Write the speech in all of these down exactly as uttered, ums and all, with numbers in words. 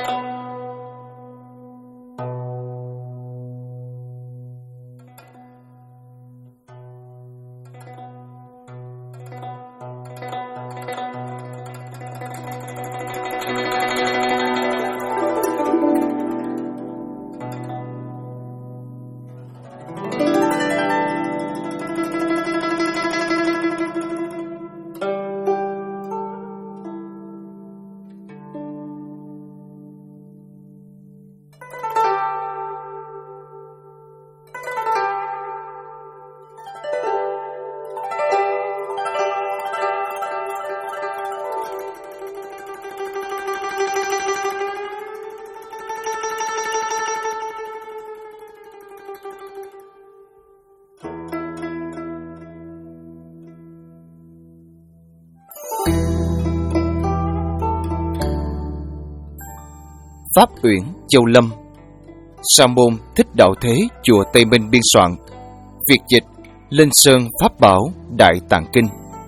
Pháp Uyển, Châu Lâm. Sa môn Thích Đạo Thế, chùa Tây Minh biên soạn. Việt dịch Linh Sơn Pháp Bảo Đại Tạng Kinh.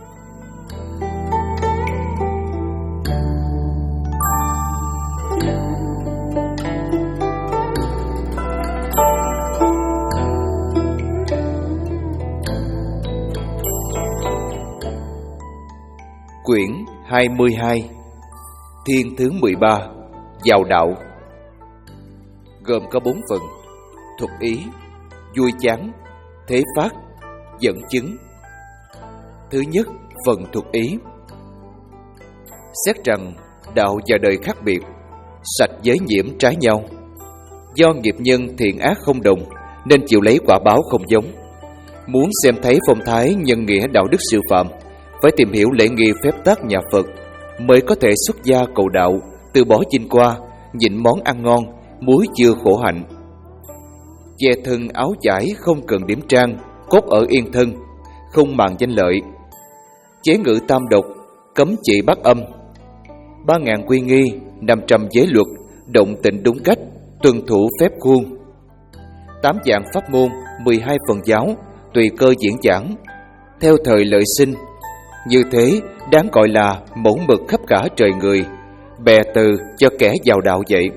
Quyển hai mươi hai. Thiên thứ mười ba. Vào đạo. Gồm có bốn phần: thuật ý, vui chán, thế phát, dẫn chứng. Thứ nhất, phần thuật ý. Xét rằng đạo và đời khác biệt, sạch giới nhiễm trái nhau. Do nghiệp nhân thiện ác không đồng, nên chịu lấy quả báo không giống. Muốn xem thấy phong thái nhân nghĩa đạo đức siêu phàm, phải tìm hiểu lễ nghi phép tắc nhà Phật, mới có thể xuất gia cầu đạo, từ bỏ chinh qua, nhịn món ăn ngon, muối chua khổ hạnh. Che thân áo vải không cần điểm trang, cốt ở yên thân, không màng danh lợi. Chế ngự tam độc, cấm trị bát âm. Ba ngàn quy nghi, năm trăm giới luật, động tịnh đúng cách, tuân thủ phép khuôn. Tám dạng pháp môn, mười hai phần giáo, tùy cơ diễn giảng, theo thời lợi sinh. Như thế đáng gọi là mẫu mực khắp cả trời người, bè từ cho kẻ vào đạo vậy.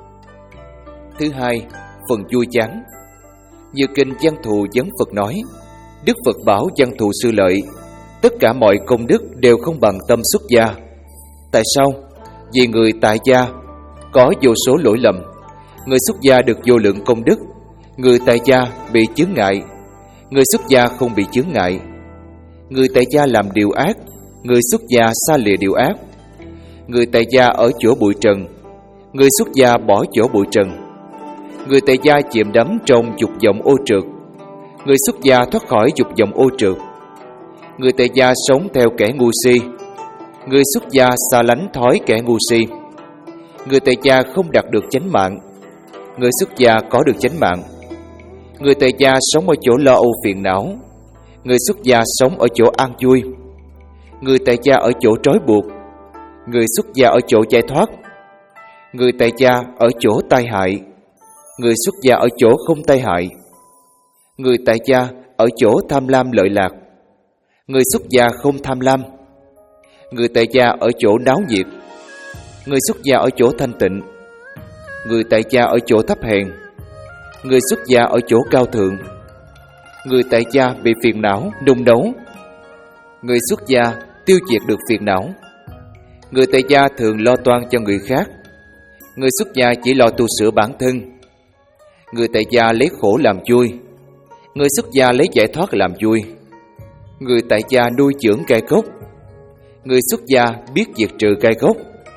Thứ hai, phần vui chán. Như kinh Văn Thù Vấn Phật nói, Đức Phật bảo Văn Thù Sư Lợi, tất cả mọi công đức đều không bằng tâm xuất gia. Tại sao? Vì người tại gia có vô số lỗi lầm, người xuất gia được vô lượng công đức. Người tại gia bị chướng ngại, người xuất gia không bị chướng ngại. Người tại gia làm điều ác, người xuất gia xa lìa điều ác. Người tại gia ở chỗ bụi trần, người xuất gia bỏ chỗ bụi trần. Người tại gia chìm đắm trong dục vọng ô trượt, người xuất gia thoát khỏi dục vọng ô trượt. Người tại gia sống theo kẻ ngu si, người xuất gia xa lánh thói kẻ ngu si. Người tại gia không đạt được chánh mạng, người xuất gia có được chánh mạng. Người tại gia sống ở chỗ lo âu phiền não, người xuất gia sống ở chỗ an vui. Người tại gia ở chỗ trói buộc, người xuất gia ở chỗ giải thoát. Người tại gia ở chỗ tai hại, người xuất gia ở chỗ không tai hại. Người tại gia ở chỗ tham lam lợi lạc, người xuất gia không tham lam. Người tại gia ở chỗ náo nhiệt, người xuất gia ở chỗ thanh tịnh. Người tại gia ở chỗ thấp hèn, người xuất gia ở chỗ cao thượng. Người tại gia bị phiền não nung nấu, người xuất gia tiêu diệt được phiền não. Người tại gia thường lo toan cho người khác, người xuất gia chỉ lo tu sửa bản thân. Người tại gia lấy khổ làm vui, người xuất gia lấy giải thoát làm vui. Người tại gia nuôi dưỡng gai gốc, người xuất gia biết diệt trừ gai gốc.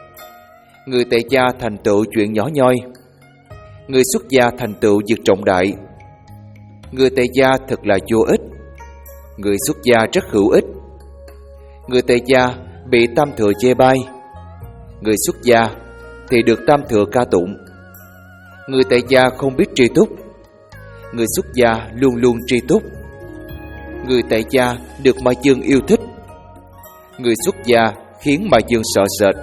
Người tại gia thành tựu chuyện nhỏ nhoi, người xuất gia thành tựu việc trọng đại. Người tại gia thật là vô ích, người xuất gia rất hữu ích. Người tại gia bị tam thừa chê bai, người xuất gia thì được tam thừa ca tụng. Người tại gia không biết tri túc, người xuất gia luôn luôn tri túc. Người tại gia được Ma Dương yêu thích, người xuất gia khiến Ma Dương sợ sệt.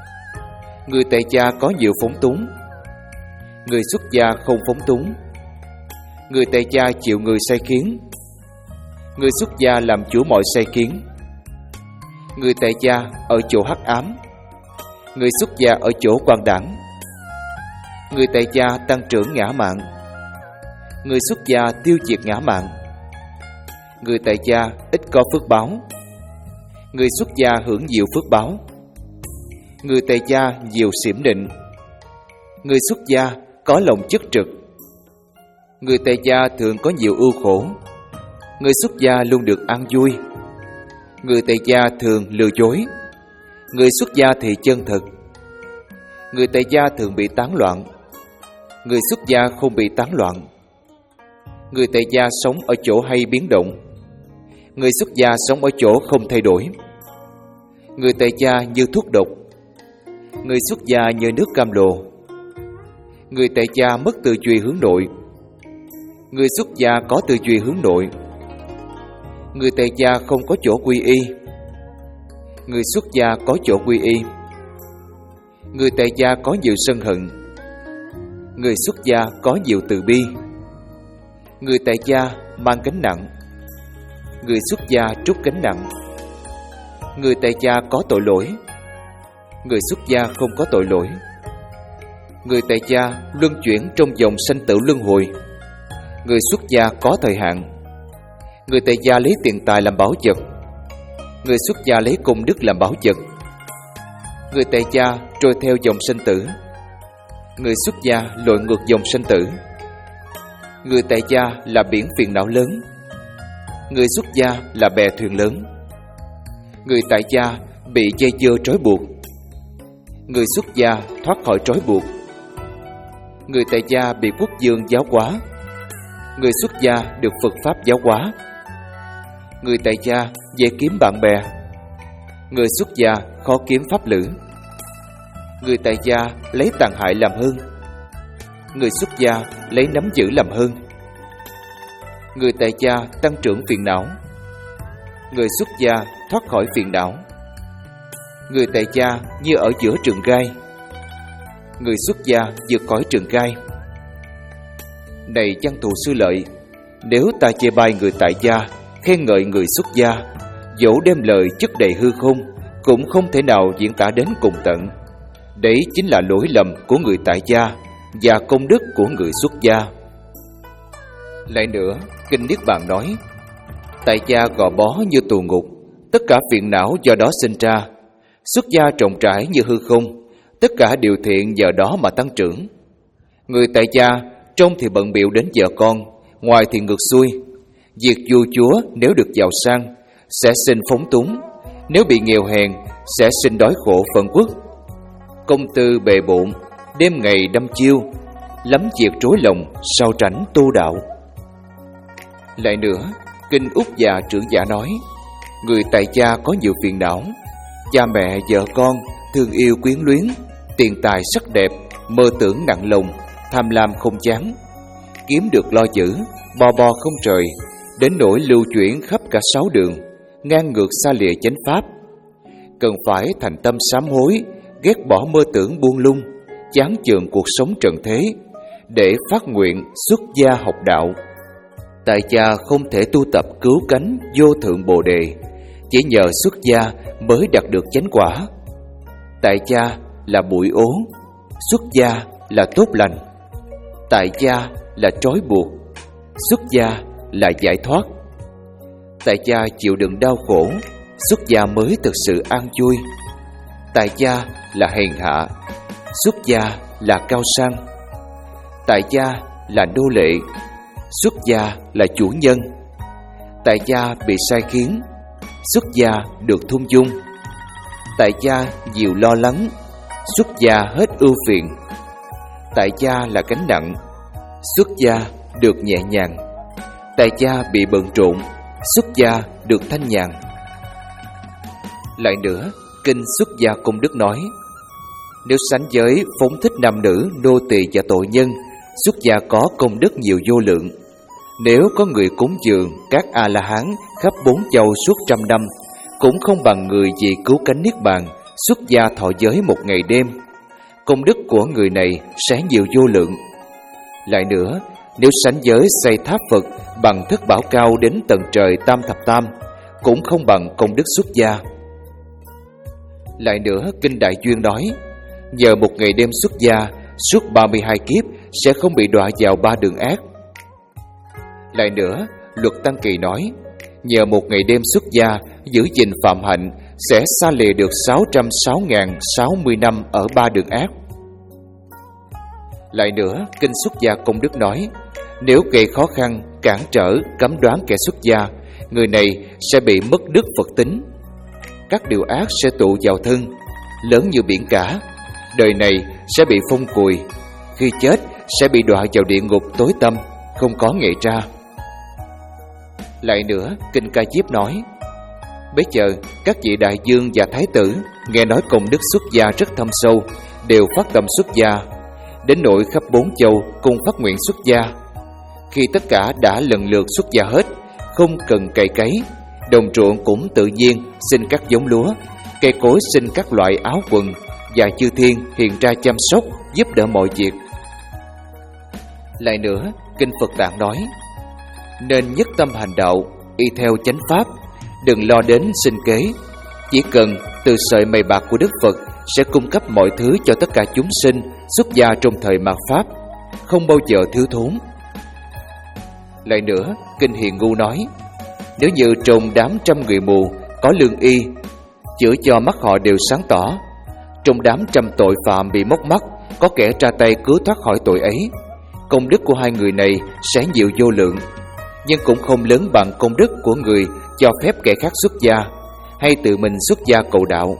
Người tại gia có nhiều phóng túng, người xuất gia không phóng túng. Người tại gia chịu người sai khiến, người xuất gia làm chủ mọi sai khiến. Người tại gia ở chỗ hắc ám, người xuất gia ở chỗ quang đẳng. Người tại gia tăng trưởng ngã mạn. Người xuất gia tiêu diệt ngã mạn. Người tại gia ít có phước báo. Người xuất gia hưởng nhiều phước báo. Người tại gia nhiều xiểm định. Người xuất gia có lòng chất trực. Người tại gia thường có nhiều ưu khổ. Người xuất gia luôn được an vui. Người tại gia thường lừa dối. Người xuất gia thì chân thực. Người tại gia thường bị tán loạn. Người xuất gia không bị tán loạn. Người tại gia sống ở chỗ hay biến động. Người xuất gia sống ở chỗ không thay đổi. Người tại gia như thuốc độc. Người xuất gia như nước cam lồ. Người tại gia mất tư duy hướng nội. Người xuất gia có tư duy hướng nội. Người tại gia không có chỗ quy y. Người xuất gia có chỗ quy y. Người tại gia có nhiều sân hận. Người xuất gia có nhiều từ bi. Người tại gia mang gánh nặng. Người xuất gia trút gánh nặng. Người tại gia có tội lỗi. Người xuất gia không có tội lỗi. Người tại gia luân chuyển trong dòng sanh tử luân hồi. Người xuất gia có thời hạn. Người tại gia lấy tiền tài làm bảo vật. Người xuất gia lấy công đức làm bảo vật. Người tại gia trôi theo dòng sanh tử. Người xuất gia lội ngược dòng sanh tử. Người tại gia là biển phiền não lớn. Người xuất gia là bè thuyền lớn. Người tại gia bị dây dưa trói buộc. Người xuất gia thoát khỏi trói buộc. Người tại gia bị quốc vương giáo hóa. Người xuất gia được Phật Pháp giáo hóa. Người tại gia dễ kiếm bạn bè. Người xuất gia khó kiếm pháp lữ. Người tại gia lấy tàn hại làm hơn. Người xuất gia lấy nắm giữ làm hơn. Người tại gia tăng trưởng phiền não. Người xuất gia thoát khỏi phiền não. Người tại gia như ở giữa trường gai. Người xuất gia vượt khỏi trường gai. Này văn thù sư lợi, nếu ta chê bai người tại gia, khen ngợi người xuất gia, dẫu đem lời chất đầy hư không, cũng không thể nào diễn tả đến cùng tận. Đấy chính là lỗi lầm của người tại gia và công đức của người xuất gia. Lại nữa, Kinh Niết Bàn nói, tại gia gò bó như tù ngục, tất cả phiền não do đó sinh ra. Xuất gia rộng rãi như hư không, tất cả điều thiện nhờ đó mà tăng trưởng. Người tại gia trong thì bận bịu đến vợ con, ngoài thì ngược xuôi. Việc vua chúa nếu được giàu sang sẽ sinh phóng túng, nếu bị nghèo hèn sẽ sinh đói khổ phận quốc. Công tư bề bộn, đêm ngày đăm chiêu, lắm việc rối lòng, sao tránh tu đạo. Lại nữa, Kinh Úc Già Trưởng Giả nói, người tại gia có nhiều phiền não. Cha mẹ, vợ con, thương yêu quyến luyến, tiền tài sắc đẹp, mơ tưởng nặng lòng, tham lam không chán, kiếm được lo giữ, bo bo không trời, đến nỗi lưu chuyển khắp cả sáu đường, ngang ngược xa lìa chánh pháp. Cần phải thành tâm sám hối, ghét bỏ mơ tưởng buông lung, chán chường cuộc sống trần thế, để phát nguyện xuất gia học đạo. Tại gia không thể tu tập cứu cánh vô thượng bồ đề, chỉ nhờ xuất gia mới đạt được chánh quả. Tại gia là bụi ố, xuất gia là tốt lành. Tại gia là trói buộc, xuất gia là giải thoát. Tại gia chịu đựng đau khổ, xuất gia mới thực sự an vui. Tại gia là hèn hạ, xuất gia là cao sang. Tại gia là nô lệ, xuất gia là chủ nhân. Tại gia bị sai khiến, xuất gia được thung dung. Tại gia nhiều lo lắng, xuất gia hết ưu phiền. Tại gia là gánh nặng, xuất gia được nhẹ nhàng. Tại gia bị bận rộn, xuất gia được thanh nhàn. Lại nữa, Kinh Xuất Gia Công Đức nói, nếu sánh giới phóng thích nam nữ, nô tỳ và tội nhân, xuất gia có công đức nhiều vô lượng. Nếu có người cúng dường các A-la-hán khắp bốn châu suốt trăm năm, cũng không bằng người vì cứu cánh niết bàn xuất gia thọ giới một ngày đêm. Công đức của người này sẽ nhiều vô lượng. Lại nữa, nếu sánh giới xây tháp Phật bằng thất bảo cao đến tận trời tam thập tam, cũng không bằng công đức xuất gia. Lại nữa, Kinh Đại Duyên nói, nhờ một ngày đêm xuất gia suốt ba mươi hai kiếp sẽ không bị đọa vào ba đường ác. Lại nữa, Luật Tăng Kỳ nói, nhờ một ngày đêm xuất gia giữ gìn phạm hạnh sẽ xa lìa được sáu trăm sáu nghìn sáu mươi năm ở ba đường ác. Lại nữa, kinh Xuất Gia Công Đức nói, nếu gây khó khăn, cản trở, cấm đoán kẻ xuất gia, người này sẽ bị mất đức Phật tính. Các điều ác sẽ tụ vào thân, lớn như biển cả. Đời này sẽ bị phong cùi, khi chết sẽ bị đọa vào địa ngục tối tăm, không có nghệ tra. Lại nữa, kinh Ca Diếp nói, bấy giờ các vị đại vương và thái tử nghe nói công đức xuất gia rất thâm sâu, đều phát tâm xuất gia, đến nỗi khắp bốn châu cùng phát nguyện xuất gia. Khi tất cả đã lần lượt xuất gia hết, không cần cày cấy, đồng ruộng cũng tự nhiên sinh các giống lúa, cây cối sinh các loại áo quần, và chư thiên hiện ra chăm sóc, giúp đỡ mọi việc. Lại nữa, kinh Phật Tạng nói, nên nhất tâm hành đạo, y theo chánh pháp, đừng lo đến sinh kế. Chỉ cần từ sợi mày bạc của Đức Phật sẽ cung cấp mọi thứ cho tất cả chúng sinh xuất gia trong thời mạt Pháp, không bao giờ thiếu thốn. Lại nữa, kinh Hiền Ngu nói, nếu như trong đám trăm người mù có lương y, chữa cho mắt họ đều sáng tỏ, trong đám trăm tội phạm bị móc mắt có kẻ ra tay cứu thoát khỏi tội ấy, công đức của hai người này sẽ nhiều vô lượng, nhưng cũng không lớn bằng công đức của người cho phép kẻ khác xuất gia hay tự mình xuất gia cầu đạo.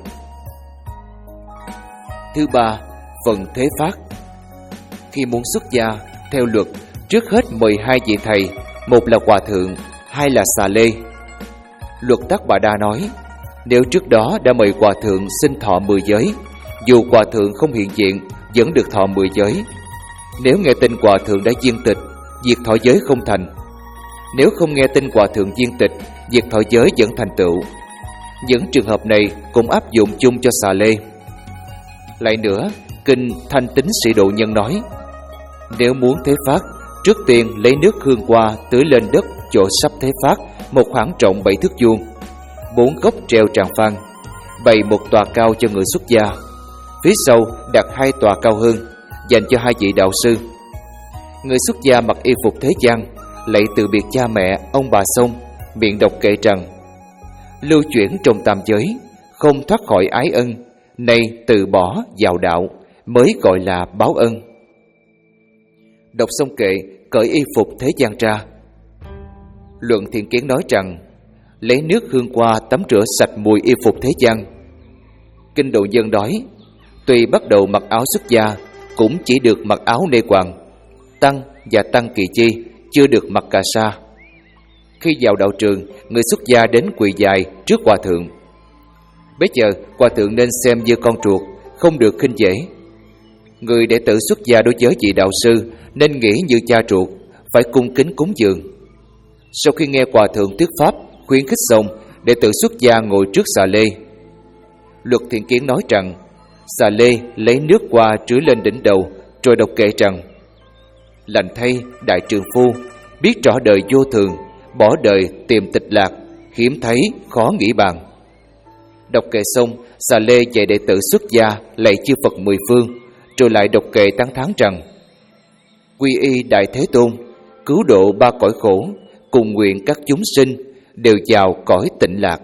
Thứ ba, phần thế phát. Khi muốn xuất gia, theo luật, trước hết mời hai vị thầy, một là Hòa Thượng, hai là Xà Lê. Luật Tắc Bà Đa nói, nếu trước đó đã mời Hòa Thượng xin thọ mười giới, dù Hòa Thượng không hiện diện, vẫn được thọ mười giới. Nếu nghe tin Hòa Thượng đã viên tịch, việc thọ giới không thành. Nếu không nghe tin Hòa Thượng viên tịch, việc thọ giới vẫn thành tựu. Những trường hợp này cũng áp dụng chung cho Xà Lê. Lại nữa, kinh Thanh Tín Sĩ Độ Nhân nói, nếu muốn thế phát, trước tiên lấy nước hương hoa tưới lên đất chỗ sắp thế phát một khoảng rộng bảy thước vuông, bốn gốc treo tràng phan, bày một tòa cao cho người xuất gia, phía sau đặt hai tòa cao hơn dành cho hai vị đạo sư. Người xuất gia mặc y phục thế gian, lạy từ biệt cha mẹ, ông bà xong, miệng đọc kệ rằng, lưu chuyển trong tam giới, không thoát khỏi ái ân, nay từ bỏ vào đạo, mới gọi là báo ân. Đọc xong kệ, cởi y phục thế gian ra. Luận Thiện Kiến nói rằng, lấy nước hương hoa tắm rửa sạch mùi y phục thế gian. Kinh Độ Nhân nói, tuy bắt đầu mặc áo xuất gia, cũng chỉ được mặc áo nê hoàng. Tăng và tăng kỳ chi chưa được mặc cà sa. Khi vào đạo trường, người xuất gia đến quỳ dài trước Hòa Thượng. Bây giờ Hòa Thượng nên xem như con ruột, không được khinh dễ. Người đệ tử xuất gia đối với vị đạo sư nên nghĩ như cha ruột, phải cung kính cúng dường. Sau khi nghe Hòa Thượng thuyết pháp, khuyến khích xong, đệ tử xuất gia ngồi trước Xà Lê. Luật Thiện Kiến nói rằng, Xà Lê lấy nước hoa rưới lên đỉnh đầu, rồi đọc kệ rằng, lành thay đại trượng phu, biết rõ đời vô thường, bỏ đời tìm tịch lạc, hiếm thấy khó nghĩ bàn. Đọc kệ xong, Xà Lê dạy đệ tử xuất gia lạy chư Phật mười phương, rồi lại đọc kệ tán thán rằng, quy y Đại Thế Tôn, cứu độ ba cõi khổ, cùng nguyện các chúng sinh đều vào cõi tịnh lạc.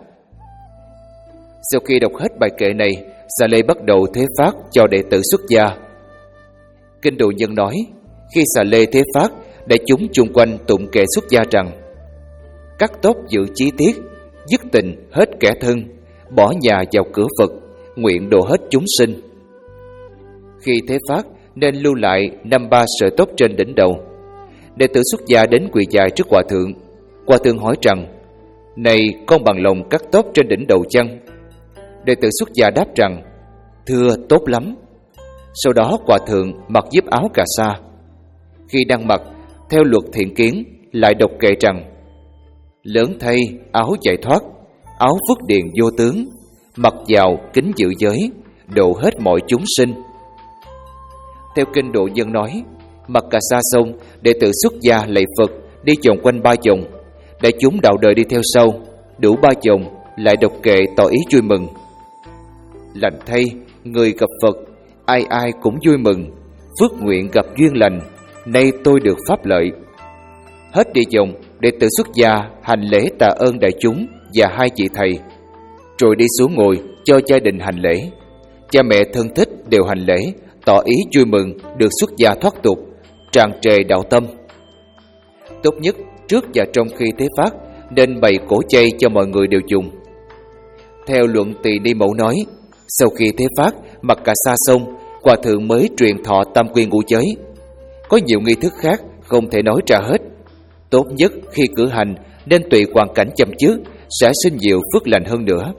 Sau khi đọc hết bài kệ này, Xà Lê bắt đầu thế phát cho đệ tử xuất gia. Kinh Độ Nhân nói, khi Xà Lê thế phát, đại chúng chung quanh tụng kệ xuất gia rằng, cắt tóc giữ chí tiết, dứt tình hết kẻ thân, bỏ nhà vào cửa Phật, nguyện độ hết chúng sinh. Khi thế phát nên lưu lại năm ba sợi tóc trên đỉnh đầu. Đệ tử xuất gia đến quỳ dài trước Hòa Thượng. Hòa Thượng hỏi rằng, này con bằng lòng cắt tóc trên đỉnh đầu chăng? Đệ tử xuất gia đáp rằng, thưa tốt lắm. Sau đó Hòa Thượng mặc giáp áo cà sa. Khi đang mặc, theo Luật Thiện Kiến lại đọc kệ rằng, lớn thay áo giải thoát, áo phước điền vô tướng, mặc vào kính giữ giới, độ hết mọi chúng sinh. Theo kinh Độ Nhân nói, mặc cà sa xong, đệ tử xuất gia lạy Phật đi vòng quanh ba vòng, đại chúng đạo đời đi theo sau, đủ ba vòng lại đọc kệ tỏ ý vui mừng. Lành thay người gặp Phật, ai ai cũng vui mừng, phước nguyện gặp duyên lành, nay tôi được pháp lợi. Hết đi dòng, đệ tử xuất gia hành lễ tạ ơn đại chúng và hai vị thầy, rồi đi xuống ngồi cho gia đình hành lễ. Cha mẹ thân thích đều hành lễ, tỏ ý vui mừng được xuất gia thoát tục, tràn trề đạo tâm. Tốt nhất trước và trong khi thế phát nên bày cổ chay cho mọi người đều dùng. Theo luận Tỳ Ni Mẫu nói, sau khi thế phát mặc cả xa xong, Hòa thượng mới truyền thọ tam quy ngũ giới. Có nhiều nghi thức khác không thể nói ra hết. Tốt nhất khi cử hành nên tùy hoàn cảnh chăm trước, sẽ sinh nhiều phước lành hơn nữa.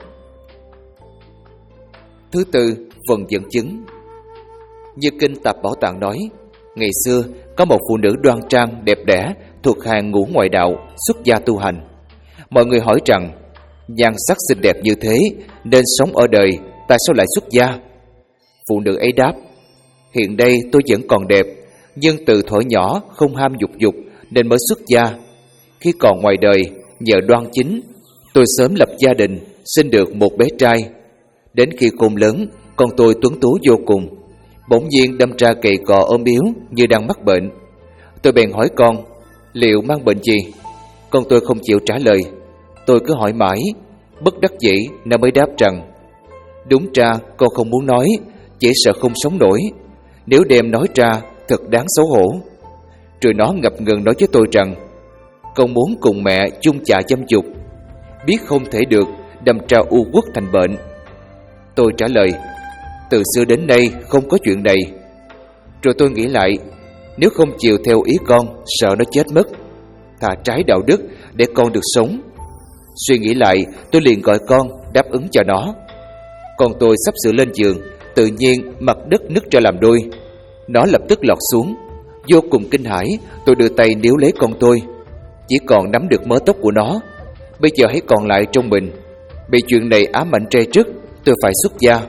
Thứ tư, phần dẫn chứng. Như kinh Tạp Bảo Tạng nói, ngày xưa có một phụ nữ đoan trang đẹp đẽ thuộc hàng ngũ ngoại đạo xuất gia tu hành. Mọi người hỏi rằng, nhan sắc xinh đẹp như thế nên sống ở đời, tại sao lại xuất gia? Phụ nữ ấy đáp, hiện đây tôi vẫn còn đẹp, nhưng từ thuở nhỏ không ham dục dục nên mới xuất gia. Khi còn ngoài đời, nhờ đoan chính, tôi sớm lập gia đình, sinh được một bé trai. Đến khi khôn lớn, con tôi tuấn tú vô cùng, bỗng nhiên đâm ra gầy gò ốm yếu như đang mắc bệnh. Tôi bèn hỏi con, liệu mang bệnh gì? Con tôi không chịu trả lời. Tôi cứ hỏi mãi, bất đắc dĩ nó mới đáp rằng, đúng ra con không muốn nói, chỉ sợ không sống nổi. Nếu đem nói ra thật đáng xấu hổ. Rồi nó ngập ngừng nói với tôi rằng, con muốn cùng mẹ chung chạ dâm dục, biết không thể được, đâm ra u uất thành bệnh. Tôi trả lời, từ xưa đến nay không có chuyện này. Rồi tôi nghĩ lại, nếu không chịu theo ý con, sợ nó chết mất, thà trái đạo đức để con được sống. Suy nghĩ lại, tôi liền gọi con đáp ứng cho nó. Con tôi sắp sửa lên giường, tự nhiên mặt đất nứt ra làm đôi. Nó lập tức lọt xuống. Vô cùng kinh hãi, tôi đưa tay níu lấy con tôi, chỉ còn nắm được mớ tóc của nó. Bây giờ hãy còn lại trong mình. Bị chuyện này ám ảnh trai trước, tôi phải xuất gia.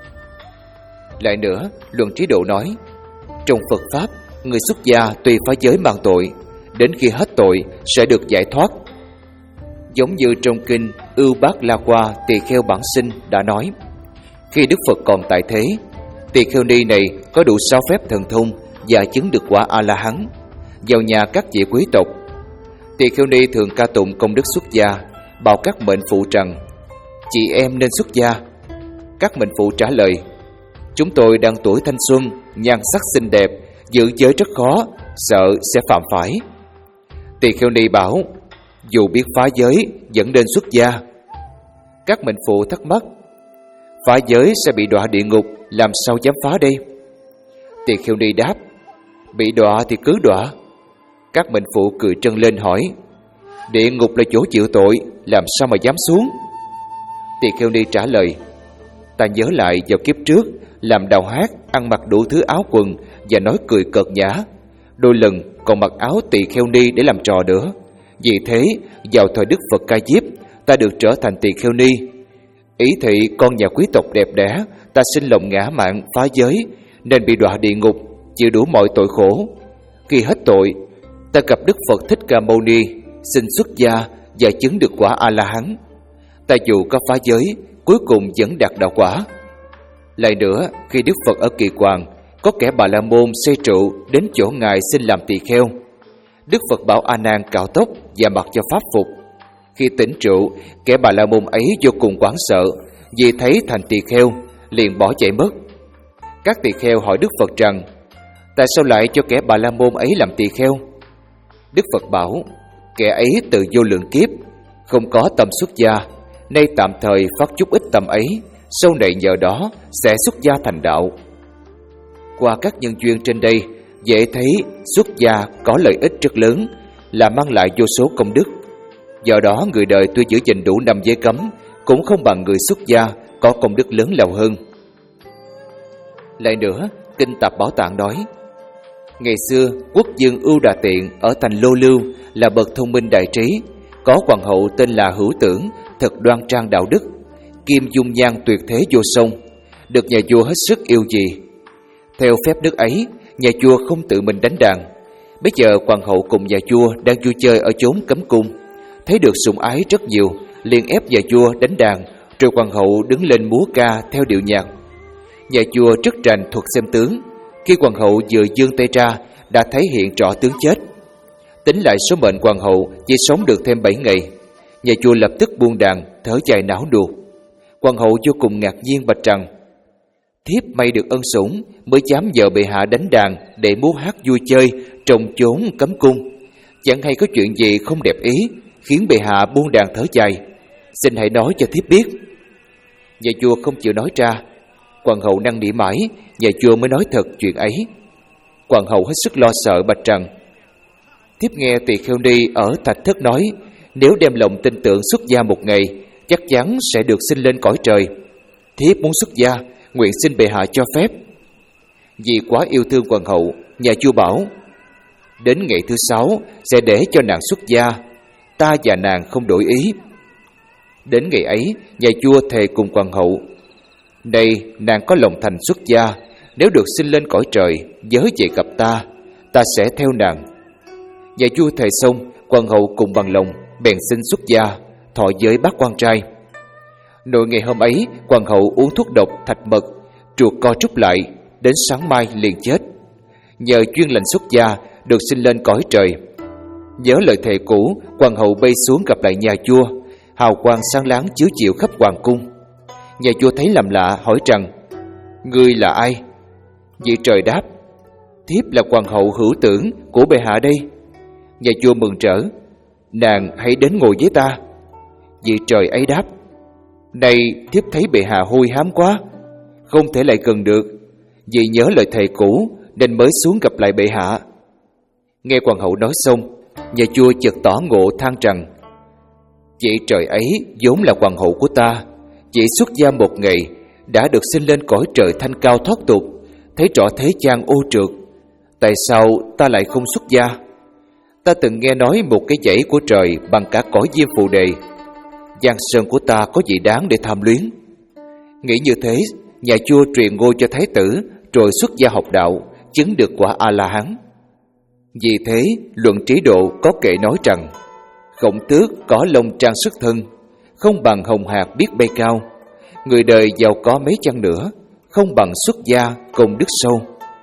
Lại nữa, Luận Trí Độ nói, trong Phật Pháp, người xuất gia tùy phá giới mang tội, đến khi hết tội sẽ được giải thoát. Giống như trong kinh Ưu Bát La Hoa Tỳ Kheo Bản Sinh đã nói, khi Đức Phật còn tại thế, tỳ kheo ni này có đủ sáu phép thần thông và chứng được quả A-la-hán, vào nhà các vị quý tộc. Tỳ kheo ni thường ca tụng công đức xuất gia, bảo các mệnh phụ rằng, chị em nên xuất gia. Các mệnh phụ trả lời, chúng tôi đang tuổi thanh xuân, nhan sắc xinh đẹp, giữ giới rất khó, sợ sẽ phạm phải. Tỳ kheo ni bảo, dù biết phá giới vẫn nên xuất gia. Các mệnh phụ thắc mắc, phá giới sẽ bị đọa địa ngục, làm sao dám phá đây? Tỳ kheo ni đáp, bị đọa thì cứ đọa. Các mệnh phụ cười trân lên hỏi, địa ngục là chỗ chịu tội, làm sao mà dám xuống? Tỳ kheo ni trả lời, ta nhớ lại vào kiếp trước làm đào hát, ăn mặc đủ thứ áo quần và nói cười cợt nhã, đôi lần còn mặc áo tỳ kheo ni để làm trò nữa. Vì thế vào thời Đức Phật Ca Diếp, ta được trở thành tỳ kheo ni. Ý thị con nhà quý tộc đẹp đẽ, ta sinh lòng ngã mạn phá giới nên bị đọa địa ngục, chịu đủ mọi tội khổ. Khi hết tội, ta gặp Đức Phật Thích Ca Mâu Ni, xin xuất gia và chứng được quả A-la-hán. Ta dù có phá giới, cuối cùng vẫn đạt đạo quả. Lại nữa, khi Đức Phật ở Kỳ Quàng, có kẻ Bà La Môn say rượu đến chỗ ngài xin làm tỳ kheo. Đức Phật bảo A Nan cạo tóc và mặc cho pháp phục. Khi tỉnh rượu, kẻ Bà La Môn ấy vô cùng hoảng sợ, vì thấy thành tỳ kheo liền bỏ chạy mất. Các tỳ kheo hỏi Đức Phật rằng, tại sao lại cho kẻ Bà La Môn ấy làm tỳ kheo? Đức Phật bảo, kẻ ấy từ vô lượng kiếp không có tâm xuất gia, nay tạm thời phát chút ít tâm ấy, sau này nhờ đó sẽ xuất gia thành đạo. Qua các nhân duyên trên đây, dễ thấy xuất gia có lợi ích rất lớn, là mang lại vô số công đức. Do đó người đời tuy giữ gìn đủ năm giới cấm, cũng không bằng người xuất gia có công đức lớn lao hơn. Lại nữa, kinh Tạp Bảo Tạng nói, ngày xưa quốc vương Ưu Đà Tiện ở thành Lô Lưu là bậc thông minh đại trí, có hoàng hậu tên là Hữu Tưởng, thật đoan trang đạo đức, kim dung nhan tuyệt thế vô song, được nhà vua hết sức yêu trì. Theo phép nước ấy, nhà vua không tự mình đánh đàn. Bây giờ hoàng hậu cùng nhà vua đang vui chơi ở chốn cấm cung, thấy được sủng ái rất nhiều, liền ép nhà vua đánh đàn, rồi hoàng hậu đứng lên múa ca theo điệu nhạc. Nhà vua rất rành thuật xem tướng, Khi hoàng hậu vừa giương tay ra, đã thấy hiện rõ tướng chết. Tính lại số mệnh hoàng hậu chỉ sống được thêm bảy ngày. Nhà vua lập tức buông đàn, thở dài não nuột. Hoàng hậu vô cùng ngạc nhiên bạch rằng: thiếp may được ân sủng mới dám nhờ bệ hạ đánh đàn để múa hát vui chơi trong chốn cấm cung. Chẳng hay có chuyện gì không đẹp ý khiến bệ hạ buông đàn thở dài. Xin hãy nói cho thiếp biết. Nhà vua không chịu nói ra. Hoàng hậu năn nỉ mãi, nhà vua mới nói thật chuyện ấy. Hoàng hậu hết sức lo sợ bạch rằng: thiếp nghe tỳ kheo ni ở Thạch Thất nói, nếu đem lòng tin tưởng xuất gia một ngày, chắc chắn sẽ được sinh lên cõi trời. Thiếp muốn xuất gia, nguyện xin bệ hạ cho phép. Vì quá yêu thương hoàng hậu, nhà vua bảo: đến ngày thứ sáu sẽ để cho nàng xuất gia, ta và nàng không đổi ý. Đến ngày ấy, nhà vua thề cùng hoàng hậu: này nàng có lòng thành xuất gia, nếu được sinh lên cõi trời, nhớ về gặp ta, ta sẽ theo nàng. Nhà vua thề xong, hoàng hậu cùng bằng lòng bèn xin xuất gia, thọ giới bác quan trai. Nội ngày hôm ấy, hoàng hậu uống thuốc độc thạch mật, ruột co rút lại, đến sáng mai liền chết. Nhờ duyên lành xuất gia, được sinh lên cõi trời. Nhớ lời thề cũ, hoàng hậu bay xuống gặp lại nhà vua, hào quang sáng láng chiếu chiếu khắp hoàng cung. Nhà vua thấy làm lạ, hỏi rằng: ngươi là ai? Vị trời đáp: thiếp là hoàng hậu hữu tưởng của bệ hạ đây. Nhà vua mừng rỡ: nàng hãy đến ngồi với ta. Vị trời ấy đáp: này thiếp thấy bệ hạ hôi hám quá, không thể lại gần được, vì nhớ lời thề cũ nên mới xuống gặp lại bệ hạ. Nghe hoàng hậu nói xong, nhà vua chợt tỏ ngộ than rằng: vị trời ấy vốn là hoàng hậu của ta, chỉ xuất gia một ngày đã được sinh lên cõi trời thanh cao thoát tục, thấy rõ thế gian ô trượt. Tại sao ta lại không xuất gia? Ta từng nghe nói một cái dãy của trời bằng cả cõi diêm phù đề, giang sơn của ta có gì đáng để tham luyến. Nghĩ như thế, nhà vua truyền ngôi cho thái tử, rồi xuất gia học đạo, chứng được quả A-la-hán. Vì thế, luận trí độ có kệ nói rằng: khổng tước có lông trang sức thân, không bằng hồng hạc biết bay cao. Người đời giàu có mấy chăng nữa, không bằng xuất gia công đức sâu.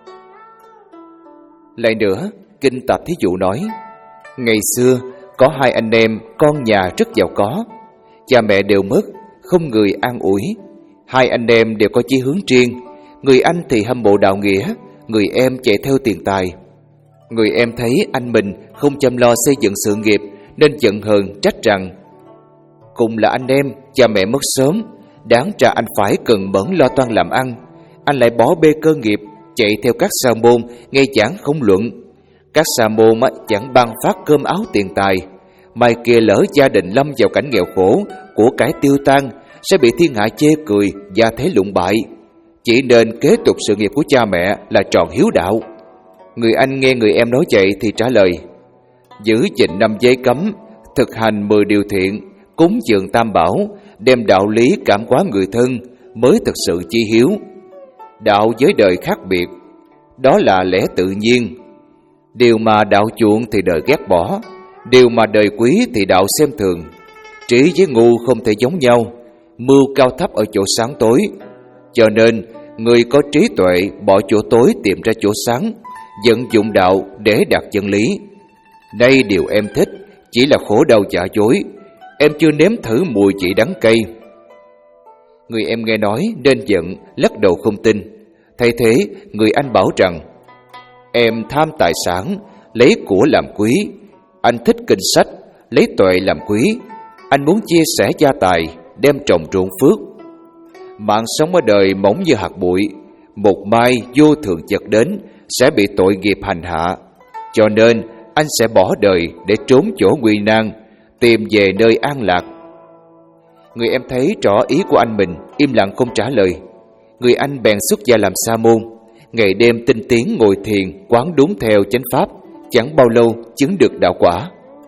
Lại nữa, kinh Tạp Thí Dụ nói: ngày xưa có hai anh em con nhà rất giàu có, cha mẹ đều mất, không người an ủi. Hai anh em đều có chí hướng riêng, người anh thì hâm mộ đạo nghĩa, người em chạy theo tiền tài. Người em thấy anh mình không chăm lo xây dựng sự nghiệp nên giận hờn trách rằng: cùng là anh em, cha mẹ mất sớm, đáng ra anh phải cần mẫn lo toan làm ăn, anh lại bỏ bê cơ nghiệp, chạy theo các sa môn nghe giảng không luận. Các sa môn chẳng ban phát cơm áo tiền tài, mai kia lỡ gia đình lâm vào cảnh nghèo khổ, của cải tiêu tan, sẽ bị thiên hạ chê cười, gia thế lụng bại. Chỉ nên kế tục sự nghiệp của cha mẹ là tròn hiếu đạo. Người anh nghe người em nói vậy thì trả lời: giữ gìn năm giới cấm, thực hành mười điều thiện, cúng dường tam bảo, đem đạo lý cảm hóa người thân, mới thực sự chi hiếu. Đạo với đời khác biệt, đó là lẽ tự nhiên. Điều mà đạo chuộng thì đời ghét bỏ, điều mà đời quý thì đạo xem thường. Trí với ngu không thể giống nhau, mưu cao thấp ở chỗ sáng tối. Cho nên, người có trí tuệ bỏ chỗ tối tìm ra chỗ sáng, vận dụng đạo để đạt chân lý. Đây điều em thích chỉ là khổ đau giả dối, em chưa nếm thử mùi vị đắng cay. Người em nghe nói nên giận, lắc đầu không tin. Thay thế, người anh bảo rằng: em tham tài sản, lấy của làm quý. Anh thích kinh sách, lấy tuệ làm quý. Anh muốn chia sẻ gia tài, đem trồng ruộng phước. Mạng sống ở đời mỏng như hạt bụi, một mai vô thường chợt đến, sẽ bị tội nghiệp hành hạ. Cho nên anh sẽ bỏ đời để trốn chỗ nguy nan, tìm về nơi an lạc. Người em thấy rõ ý của anh mình, im lặng không trả lời. Người anh bèn xuất gia làm sa môn, ngày đêm tinh tiến ngồi thiền, quán đúng theo chánh pháp, chẳng bao lâu chứng được đạo quả.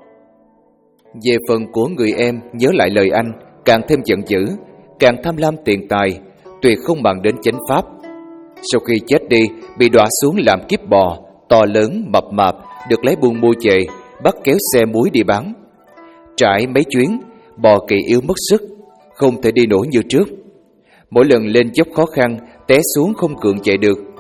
Về phần của người em nhớ lại lời anh, càng thêm giận dữ, càng tham lam tiền tài, tuyệt không bằng đến chánh pháp. Sau khi chết đi, bị đọa xuống làm kiếp bò, to lớn, mập mạp, được lấy buôn mua về, bắt kéo xe muối đi bán. Trải mấy chuyến, bò kỳ yếu mất sức, không thể đi nổi như trước. Mỗi lần lên dốc khó khăn, té xuống không cường chạy được.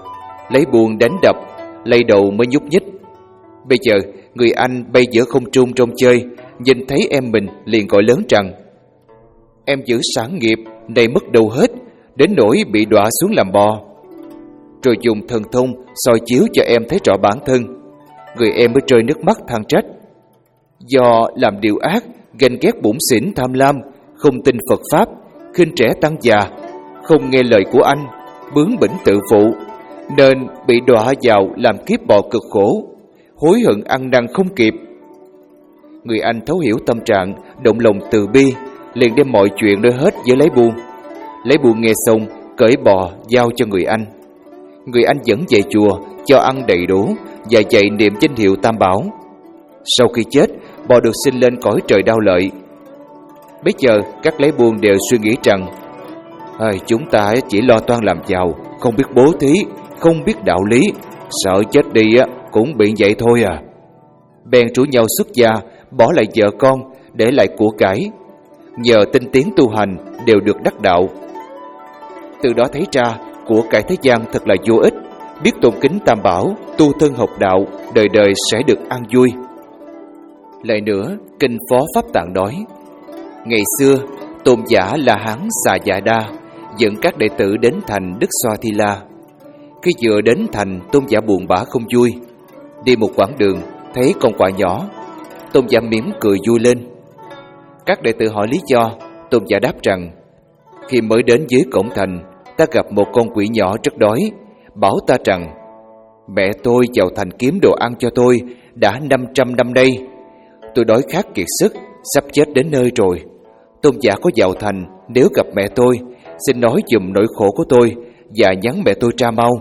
lấy buồn đánh đập, lay đầu mới nhúc nhích. Bây giờ người anh bay giữa không trung trong chơi, nhìn thấy em mình liền gọi lớn rằng: "Em giữ sản nghiệp này mất đâu hết, đến nỗi bị đọa xuống làm bò." Rồi dùng thần thông soi chiếu cho em thấy rõ bản thân. Người em mới rơi nước mắt than trách: "Do làm điều ác, ganh ghét bủn xỉn tham lam, không tin Phật Pháp, khinh trẻ tăng già, không nghe lời của anh, bướng bỉnh tự phụ, nên bị đọa vào làm kiếp bò cực khổ, hối hận ăn năn không kịp." Người anh thấu hiểu tâm trạng, động lòng từ bi, liền đem mọi chuyện nói hết với lấy buôn. Lấy buôn nghe xong, cởi bò giao cho người anh. Người anh dẫn về chùa, cho ăn đầy đủ và dạy niệm danh hiệu Tam Bảo. Sau khi chết, bò được sinh lên cõi trời Đao Lợi. Bây giờ các lấy buôn đều suy nghĩ rằng: à, chúng ta chỉ lo toan làm giàu, không biết bố thí, không biết đạo lý, sợ chết đi cũng bị vậy thôi à. Bèn rủ nhau xuất gia, bỏ lại vợ con, để lại của cải. Nhờ tinh tiến tu hành đều được đắc đạo. Từ đó thấy ra của cải thế gian thật là vô ích. Biết tôn kính Tam Bảo, tu thân học đạo, đời đời sẽ được an vui. Lại nữa, kinh Phó Pháp Tạng nói: ngày xưa Tôn giả La Hán Xà Dạ Đa dẫn các đệ tử đến thành Đức Xoa Thi La. Khi vừa đến thành, Tôn giả buồn bã không vui. Đi một quãng đường, thấy con quạ nhỏ. Tôn giả mỉm cười vui lên. Các đệ tử hỏi lý do. Tôn giả đáp rằng: khi mới đến dưới cổng thành, ta gặp một con quỷ nhỏ rất đói, bảo ta rằng: mẹ tôi vào thành kiếm đồ ăn cho tôi đã năm trăm năm nay. Tôi đói khát kiệt sức, sắp chết đến nơi rồi. Tôn giả có vào thành, nếu gặp mẹ tôi, xin nói giùm nỗi khổ của tôi và nhắn mẹ tôi ra mau.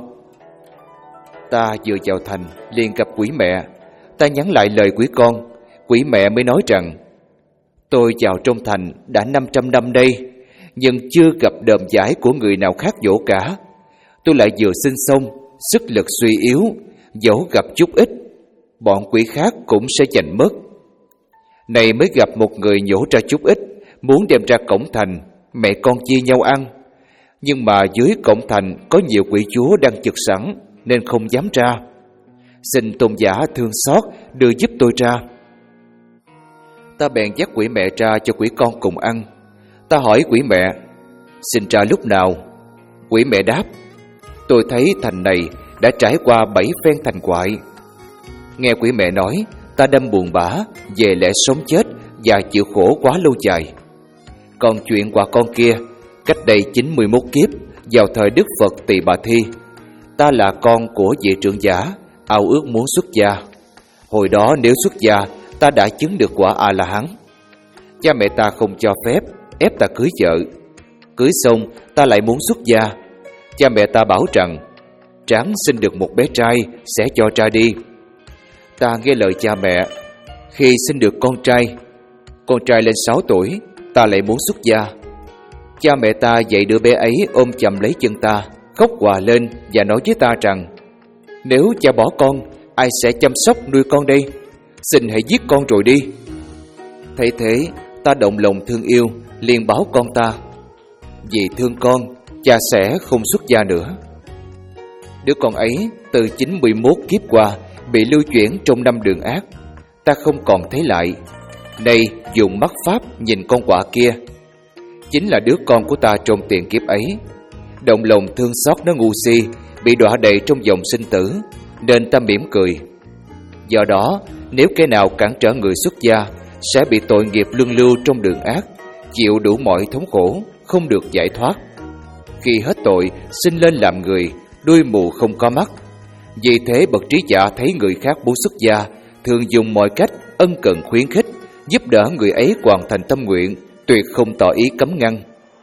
Ta vừa vào thành liền gặp quỷ mẹ. Ta nhắn lại lời quỷ con. Quỷ mẹ mới nói rằng: tôi vào trong thành đã năm trăm năm nay, nhưng chưa gặp đờm giải của người nào khác dỗ cả. Tôi lại vừa sinh xong, sức lực suy yếu, dẫu gặp chút ít, bọn quỷ khác cũng sẽ giành mất. Này mới gặp một người nhổ ra chút ít, muốn đem ra cổng thành, mẹ con chia nhau ăn. Nhưng mà dưới cổng thành có nhiều quỷ chúa đang chực sẵn, nên không dám ra. Xin tôn giả thương xót, đưa giúp tôi ra. Ta bèn dắt quỷ mẹ ra cho quỷ con cùng ăn. Ta hỏi quỷ mẹ: xin ra lúc nào? Quỷ mẹ đáp: tôi thấy thành này đã trải qua bảy phen thành quại. Nghe quỷ mẹ nói, ta đâm buồn bã về lẽ sống chết và chịu khổ quá lâu dài. Còn chuyện quả con kia, cách đây chín mươi mốt kiếp, vào thời Đức Phật Tỳ Bà Thi, ta là con của vị trưởng giả, ao ước muốn xuất gia. Hồi đó nếu xuất gia, ta đã chứng được quả A-la-hán. Cha mẹ ta không cho phép, ép ta cưới vợ. Cưới xong, ta lại muốn xuất gia. Cha mẹ ta bảo rằng: tráng sinh được một bé trai sẽ cho ra đi. Ta nghe lời cha mẹ. Khi sinh được con trai, con trai lên sáu tuổi, ta lại muốn xuất gia. Cha mẹ ta dạy đứa bé ấy ôm chầm lấy chân ta, khóc òa lên và nói với ta rằng: nếu cha bỏ con, ai sẽ chăm sóc nuôi con đây? Xin hãy giết con rồi đi. Thấy thế, ta động lòng thương yêu, liền bảo con ta: vì thương con, cha sẽ không xuất gia nữa. Đứa con ấy từ chín mươi mốt kiếp qua bị lưu chuyển trong năm đường ác, ta không còn thấy lại. Nay dùng mắt pháp nhìn con quạ kia, chính là đứa con của ta trong tiền kiếp ấy. Động lòng thương xót nó ngu si, bị đọa đầy trong dòng sinh tử, nên ta mỉm cười. Do đó, nếu kẻ nào cản trở người xuất gia, sẽ bị tội nghiệp luân lưu trong đường ác, chịu đủ mọi thống khổ, không được giải thoát. Khi hết tội, sinh lên làm người, đuôi mù không có mắt. Vì thế bậc trí giả thấy người khác muốn xuất gia, thường dùng mọi cách ân cần khuyến khích, giúp đỡ người ấy hoàn thành tâm nguyện, tuyệt không tỏ ý cấm ngăn.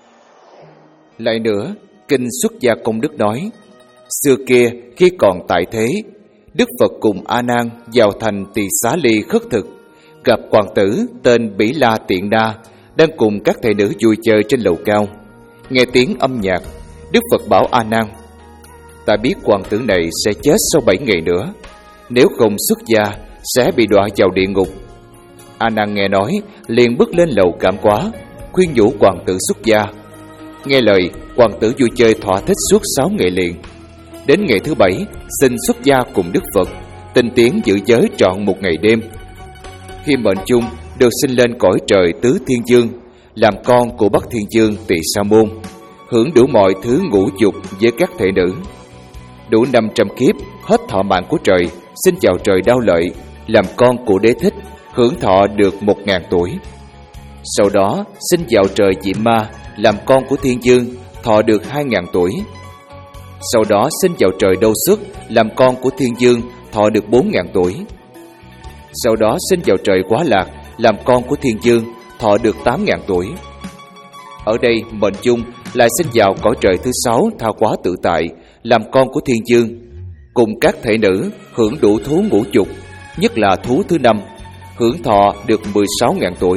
Lại nữa, kinh Xuất Gia Công Đức nói: xưa kia khi còn tại thế, Đức Phật cùng A Nan vào thành Tỳ Xá Ly khất thực, gặp hoàng tử tên Bỉ La Tiện Na đang cùng các thầy nữ vui chơi trên lầu cao. Nghe tiếng âm nhạc, Đức Phật bảo A Nan: ta biết hoàng tử này sẽ chết sau bảy ngày nữa, nếu không xuất gia sẽ bị đọa vào địa ngục. A Nan nghe nói, liền bước lên lầu cảm quá, khuyên nhủ hoàng tử xuất gia. Nghe lời, hoàng tử vui chơi thỏa thích suốt sáu ngày liền. Đến ngày thứ bảy, xin xuất gia cùng Đức Phật, tinh tiến giữ giới trọn một ngày đêm. Khi mệnh chung, được sinh lên cõi trời Tứ Thiên Dương, làm con của Bắc Thiên Dương Tỳ Sa Môn, hưởng đủ mọi thứ ngũ dục với các thể nữ. Đủ năm trăm kiếp, hết thọ mạng của trời, xin chào trời Đao Lợi, làm con của Đế Thích, hưởng thọ được một ngàn tuổi. Sau đó, xin chào trời Diệm Ma, làm con của Thiên Dương, thọ được hai ngàn tuổi. Sau đó, xin chào trời Đâu Xuất, làm con của Thiên Dương, thọ được bốn ngàn tuổi. Sau đó, xin chào trời Quá Lạc, làm con của Thiên Dương, thọ được tám ngàn tuổi. Ở đây, mệnh chung lại xin vào cõi trời thứ sáu Tha Quá Tự Tại, làm con của Thiên Dương, cùng các thể nữ hưởng đủ thú ngũ dục, nhất là thú thứ năm, hưởng thọ được mười sáu ngàn tuổi.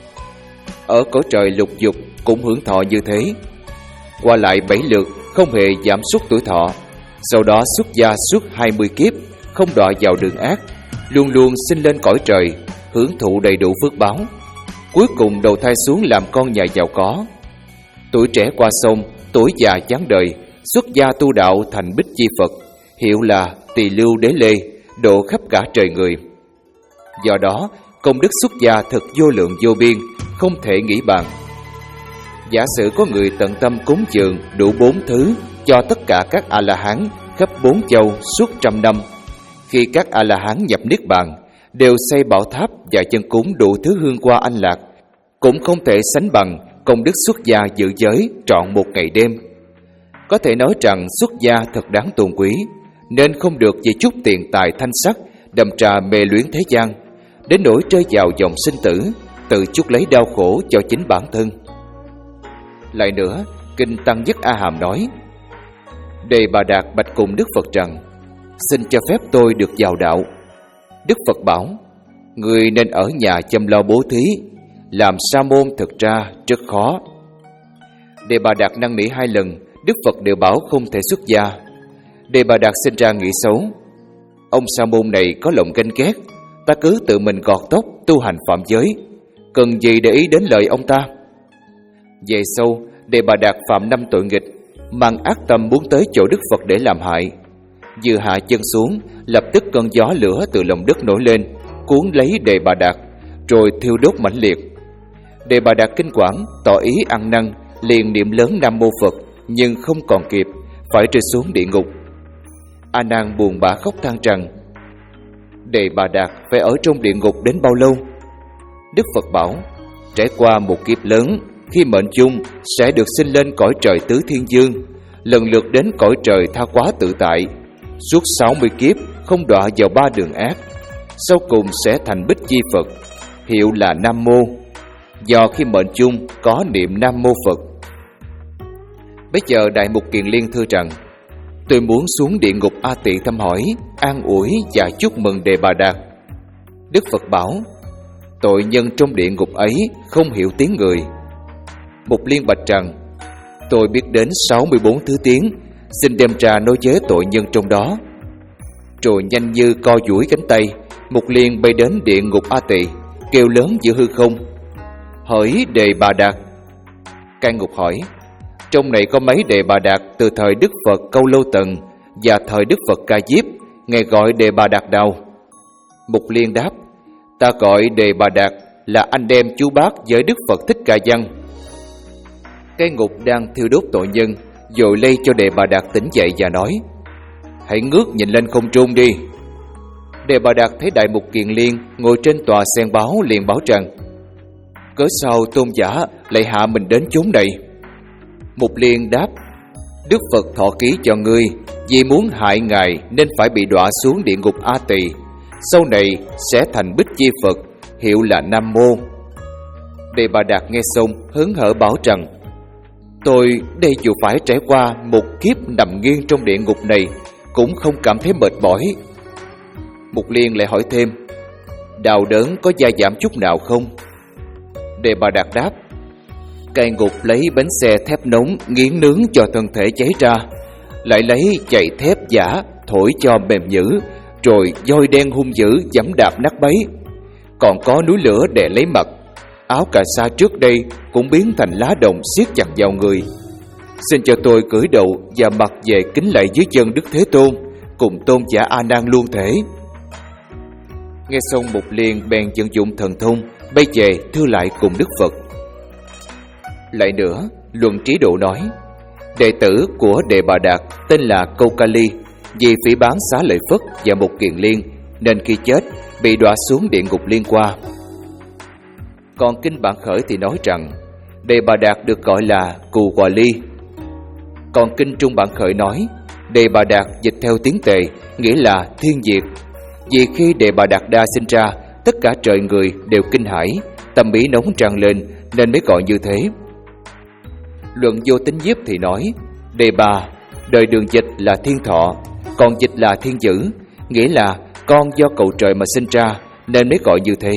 Ở cõi trời lục dục cũng hưởng thọ như thế. Qua lại bảy lượt, không hề giảm sút tuổi thọ. Sau đó xuất gia suốt hai mươi kiếp, không đọa vào đường ác, luôn luôn sinh lên cõi trời, hưởng thụ đầy đủ phước báo. Cuối cùng đầu thai xuống làm con nhà giàu có. Tuổi trẻ qua sông, tuổi già chán đời, xuất gia tu đạo thành Bích Chi Phật, hiệu là Tỳ Lưu Đế Lê, độ khắp cả trời người. Do đó, công đức xuất gia thật vô lượng vô biên, không thể nghĩ bàn. Giả sử có người tận tâm cúng dường đủ bốn thứ cho tất cả các A-la-hán khắp bốn châu suốt trăm năm, khi các A-la-hán nhập niết bàn, đều xây bảo tháp và chân cúng đủ thứ hương hoa anh lạc, cũng không thể sánh bằng công đức xuất gia giữ giới trọn một ngày đêm. Có thể nói rằng xuất gia thật đáng tôn quý, nên không được vì chút tiền tài thanh sắc đầm trà mê luyến thế gian, đến nỗi rơi vào dòng sinh tử, tự chuốc lấy đau khổ cho chính bản thân. Lại nữa, Kinh Tăng Nhất A Hàm nói: Đề Bà Đạt bạch cùng Đức Phật rằng: xin cho phép tôi được vào đạo. Đức Phật bảo: người nên ở nhà chăm lo bố thí, làm sa môn thực ra rất khó. Đề Bà Đạt năn nỉ hai lần, Đức Phật đều bảo không thể xuất gia. Đề Bà Đạt sinh ra nghĩ xấu: ông sa môn này có lòng ganh ghét, ta cứ tự mình gọt tóc tu hành phạm giới, cần gì để ý đến lời ông ta. Về sau, Đề Bà Đạt phạm năm tội nghịch, mang ác tâm muốn tới chỗ Đức Phật để làm hại. Vừa hạ chân xuống, lập tức cơn gió lửa từ lòng đất nổi lên, cuốn lấy Đề Bà Đạt, rồi thiêu đốt mãnh liệt. Đề Bà Đạt kinh quản, tỏ ý ăn năn, liền niệm lớn Nam Mô Phật, nhưng không còn kịp, phải rơi xuống địa ngục. A Nan buồn bã khóc than rằng: Đề Bà Đạt phải ở trong địa ngục đến bao lâu? Đức Phật bảo: trải qua một kiếp lớn, khi mệnh chung sẽ được sinh lên cõi trời Tứ Thiên Dương, lần lượt đến cõi trời Tha Quá Tự Tại, suốt sáu mươi kiếp không đọa vào ba đường ác, sau cùng sẽ thành Bích Chi Phật, hiệu là Nam Mô, do khi mệnh chung có niệm Nam Mô Phật. Bây giờ Đại Mục Kiền Liên thưa rằng: tôi muốn xuống địa ngục A Tỳ thăm hỏi, an ủi và chúc mừng Đề Bà Đạt. Đức Phật bảo: tội nhân trong địa ngục ấy không hiểu tiếng người. Mục Liên bạch rằng: tôi biết đến sáu mươi bốn thứ tiếng, xin đem ra nói với tội nhân trong đó. Rồi nhanh như co duỗi cánh tay, Mục Liên bay đến địa ngục A Tỳ, kêu lớn giữa hư không: hỡi Đề Bà Đạt. Cai ngục hỏi: trong này có mấy Đề Bà Đạt từ thời Đức Phật Câu Lâu Tần và thời Đức Phật Ca Diếp, ngài gọi Đề Bà Đạt nào? Mục Liên đáp: ta gọi Đề Bà Đạt là anh em chú bác với Đức Phật Thích Ca Văn. Cai ngục đang thiêu đốt tội nhân, vội lay cho Đề Bà Đạt tỉnh dậy và nói: hãy ngước nhìn lên không trung đi. Đề Bà Đạt thấy Đại Mục Kiền Liên ngồi trên tòa sen báo, liền bảo rằng: cớ sao tôn giả lại hạ mình đến chốn này? Mục Liên đáp: Đức Phật thọ ký cho ngươi, vì muốn hại ngài nên phải bị đọa xuống địa ngục A Tỳ, sau này sẽ thành Bích Chi Phật, hiệu là Nam Mô. Đề Bà Đạt nghe xong hớn hở bảo rằng: tôi đây dù phải trải qua một kiếp nằm nghiêng trong địa ngục này, cũng không cảm thấy mệt mỏi. Mục Liên lại hỏi thêm: đau đớn có gia giảm chút nào không? Đề Bà Đạt đáp: cai ngục lấy bánh xe thép nóng nghiến nướng cho thân thể cháy ra, lại lấy chày thép giả thổi cho mềm nhữ, rồi voi đen hung dữ giẫm đạp nát bấy. Còn có núi lửa đè lấy mặt, áo cà sa trước đây cũng biến thành lá đồng siết chặt vào người. xin cho tôi cúi đầu và mặt về kính lạy dưới chân Đức Thế Tôn, cùng tôn giả A Nan luôn thể. Nghe xong Mục Liên bèn vận dụng thần thông bay về thưa lại cùng Đức Phật. Lại nữa, Luận Trí Độ nói, đệ tử của Đề Bà Đạt tên là Câu Ca Ly, vì phỉ báng Xá Lợi Phất và Một Kiền Liên nên khi chết bị đọa xuống địa ngục Liên Hoa. Còn kinh Bản Khởi thì nói rằng Đề Bà Đạt được gọi là Cù Quà Ly. Còn kinh Trung Bản Khởi nói Đề Bà Đạt dịch theo tiếng Tề nghĩa là thiên diệt, vì khi Đề Bà Đạt Đa sinh ra, tất cả trời người đều kinh hãi, tâm ý nóng tràn lên nên mới gọi như thế. Luận Vô Tính Nhiếp thì nói Đề Bà, đời Đường dịch là thiên thọ, còn dịch là thiên dữ, nghĩa là con do cậu trời mà sinh ra nên mới gọi như thế.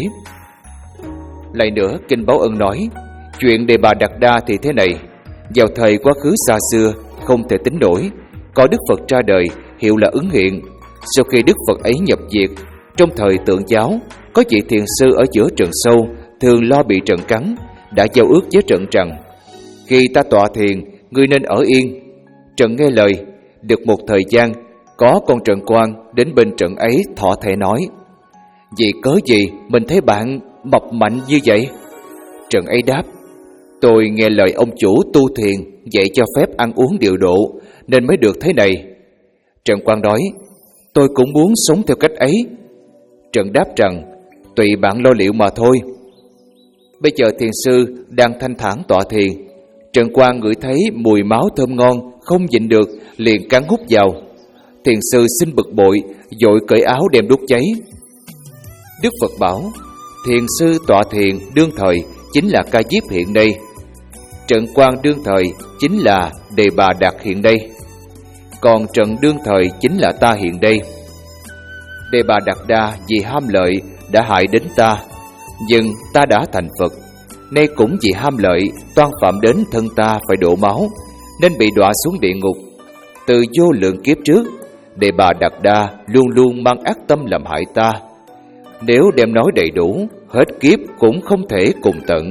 Lại nữa, kinh Báo Ân nói chuyện Đề Bà Đạt Đa thì thế này: vào thời quá khứ xa xưa không thể tính nổi, có Đức Phật ra đời hiệu là Ứng Hiện. Sau khi Đức Phật ấy nhập diệt, trong thời Tượng Giáo có vị thiền sư ở giữa rừng sâu thường lo bị trần cắn, đã giao ước với Trần rằng khi ta tọa thiền, ngươi nên ở yên. Trần nghe lời. Được một thời gian, có con Trần Quan đến bên Trần ấy thọ thể nói: vì cớ gì mình thấy bạn mập mạnh như vậy? Trần ấy đáp: tôi nghe lời ông chủ tu thiền dạy cho phép ăn uống điều độ nên mới được thế này. Trần Quan nói: tôi cũng muốn sống theo cách ấy. Trần đáp rằng: tùy bạn lo liệu mà thôi. Bây giờ thiền sư đang thanh thản tọa thiền, Trần Quan ngửi thấy mùi máu thơm ngon, không nhịn được liền cắn hút vào. Thiền sư xin bực bội, vội cởi áo đem đốt cháy. Đức Phật bảo: thiền sư tọa thiền đương thời chính là Ca Diếp hiện đây, Trần Quan đương thời chính là Đề Bà Đạt hiện đây, còn Trần đương thời chính là ta hiện đây. Đề Bà Đạt Đa vì ham lợi đã hại đến ta, nhưng ta đã thành Phật, nay cũng vì ham lợi toan phạm đến thân ta phải đổ máu, nên bị đọa xuống địa ngục. Từ vô lượng kiếp trước, Đề Bà Đạt Đa luôn luôn mang ác tâm làm hại ta. Nếu đem nói đầy đủ, hết kiếp cũng không thể cùng tận.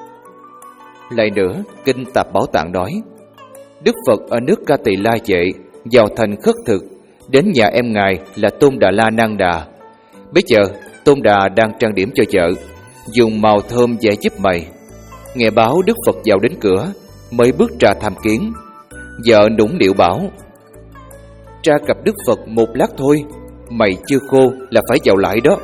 Lại nữa, kinh Tạp Bảo Tạng nói: Đức Phật ở nước Ca Tỳ La Vệ vào thành khất thực, đến nhà em ngài là Tôn Đà La Nan Đà. Bây giờ Tôn Đà đang trang điểm cho vợ, dùng màu thơm vẽ giúp mày. Nghe báo Đức Phật vào đến cửa, mới bước ra tham kiến. Vợ nũng nịu bảo: ra gặp Đức Phật một lát thôi, mày chưa khô là phải vào lại đó.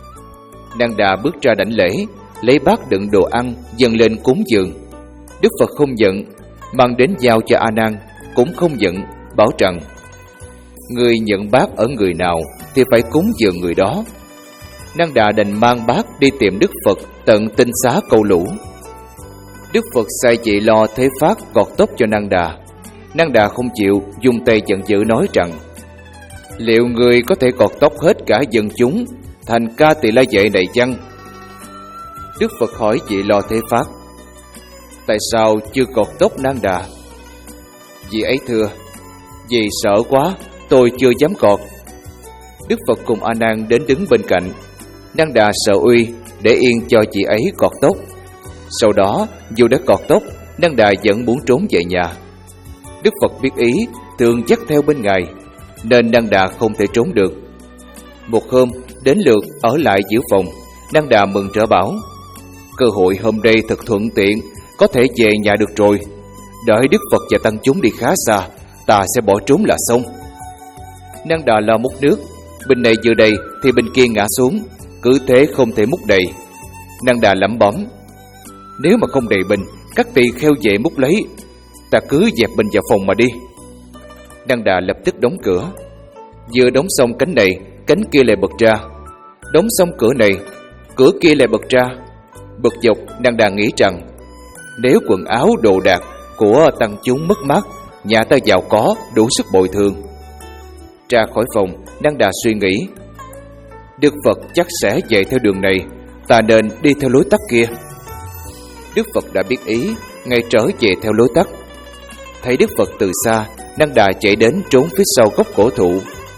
Nan Đà bước ra đảnh lễ, lấy bát đựng đồ ăn dâng lên cúng dường. Đức Phật không giận, mang đến giao cho A Nan cũng không giận, bảo rằng: người nhận bát ở người nào thì phải cúng dường người đó. Nan Đà đành mang bát đi tìm Đức Phật tận Tinh Xá câu lũ. Đức Phật sai chị lo thế phát gọt tóc cho Nan Đà. Nan Đà không chịu, dùng tay giận dữ nói rằng: liệu người có thể gọt tóc hết cả dân chúng thành Ca Tỳ La Vệ này chăng? Đức Phật hỏi chị lo thế phát: tại sao chưa gọt tóc Nan Đà? Vì ấy thưa: vì sợ quá, tôi chưa dám gọt. Đức Phật cùng A Nan đến đứng bên cạnh. Nan Đà sợ uy, để yên cho chị ấy gọt tóc. Sau đó, dù đã gọt tóc, Nan Đà vẫn muốn trốn về nhà. Đức Phật biết ý, thường dắt theo bên ngài, nên Nan Đà không thể trốn được. Một hôm, đến lượt ở lại giữ phòng, Nan Đà mừng rỡ bảo: cơ hội hôm nay thật thuận tiện, có thể về nhà được rồi. Đợi Đức Phật và tăng chúng đi khá xa, ta sẽ bỏ trốn là xong. Nan Đà lo múc nước, bình này vừa đầy thì bình kia ngã xuống, cứ thế không thể múc đầy. Nan Đà lẩm bẩm: nếu mà không đầy bình, các tỳ kheo về múc lấy, ta cứ dẹp bình vào phòng mà đi. Nan Đà lập tức đóng cửa. Vừa đóng xong cánh này, cánh kia lại bật ra. Đóng xong cửa này, cửa kia lại bật ra. Bực dọc, Nan Đà nghĩ rằng nếu quần áo đồ đạc của tăng chúng mất mát, nhà ta giàu có đủ sức bồi thường. Ra khỏi phòng, Nan Đà suy nghĩ: Đức Phật chắc sẽ chạy theo đường này, ta nên đi theo lối tắt kia. Đức Phật đã biết ý, ngay trở về theo lối tắt. Thấy Đức Phật từ xa, Nan Đà chạy đến trốn phía sau gốc cổ thụ.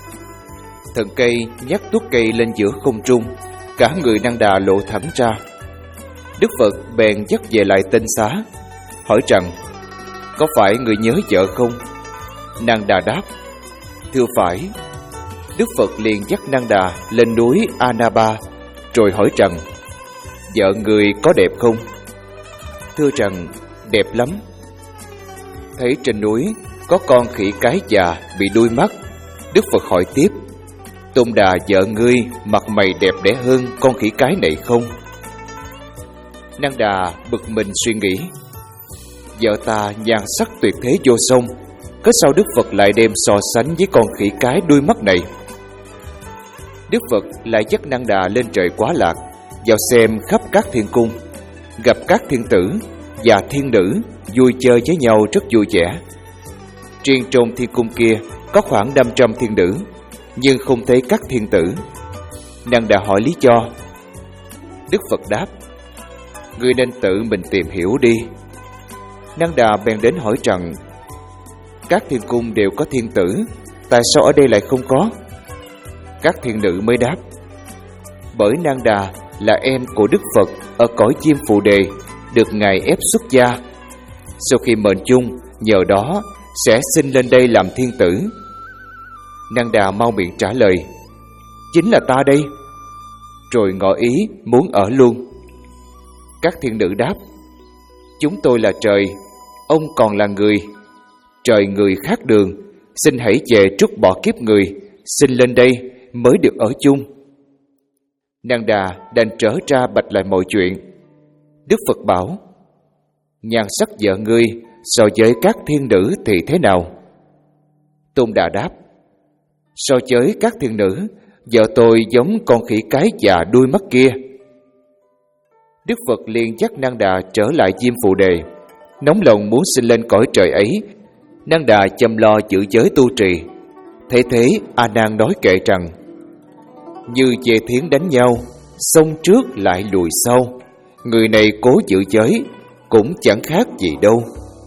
Thần cây nhắc tuốt cây lên giữa không trung, cả người Nan Đà lộ thẳng ra. Đức Phật bèn dắt về lại Tinh Xá, hỏi rằng: có phải người nhớ vợ không? Nang Đà đáp: Thưa phải. Đức Phật liền dắt Nang Đà lên núi Anaba, rồi hỏi rằng: Vợ người có đẹp không? Thưa rằng: Đẹp lắm. Thấy trên núi có con khỉ cái già bị đuôi mắt, Đức Phật hỏi tiếp: Tôn Đà, vợ ngươi mặt mày đẹp đẽ hơn con khỉ cái này không? Nang Đà bực mình suy nghĩ: Vợ ta nhan sắc tuyệt thế vô song, cớ sao Đức Phật lại đem so sánh với con khỉ cái đuôi mắt này? Đức Phật lại dắt Nang Đà lên trời Quá Lạc, vào xem khắp các thiên cung, gặp các thiên tử và thiên nữ vui chơi với nhau rất vui vẻ. Riêng trong thiên cung kia có khoảng năm trăm thiên nữ, nhưng không thấy các thiên tử. Nang Đà hỏi lý do. Đức Phật đáp: Ngươi nên tự mình tìm hiểu đi. Nang Đà bèn đến hỏi rằng: Các thiên cung đều có thiên tử, tại sao ở đây lại không có? Các thiên nữ mới đáp: Bởi Nang Đà là em của Đức Phật ở cõi Diêm Phù Đề, được Ngài ép xuất gia. Sau khi mệnh chung, nhờ đó sẽ sinh lên đây làm thiên tử. Nang Đà mau miệng trả lời: Chính là ta đây. Rồi ngỏ ý muốn ở luôn. Các thiên nữ đáp: Chúng tôi là trời, ông còn là người. Trời người khác đường, xin hãy về trút bỏ kiếp người, xin lên đây mới được ở chung. Nang Đà đành trở ra bạch lại mọi chuyện. Đức Phật bảo: Nhan sắc vợ ngươi so với các thiên nữ thì thế nào? Tôn Đà đáp: So với các thiên nữ, vợ tôi giống con khỉ cái già đuôi mắt kia. Đức Phật liền dắt Nang Đà trở lại Diêm Phù Đề, nóng lòng muốn sinh lên cõi trời ấy. Nang Đà chăm lo giữ giới tu trì. Thế thế A Nan nói kệ rằng: Như về thiến đánh nhau, xông trước lại lùi sau, người này cố giữ giới cũng chẳng khác gì đâu.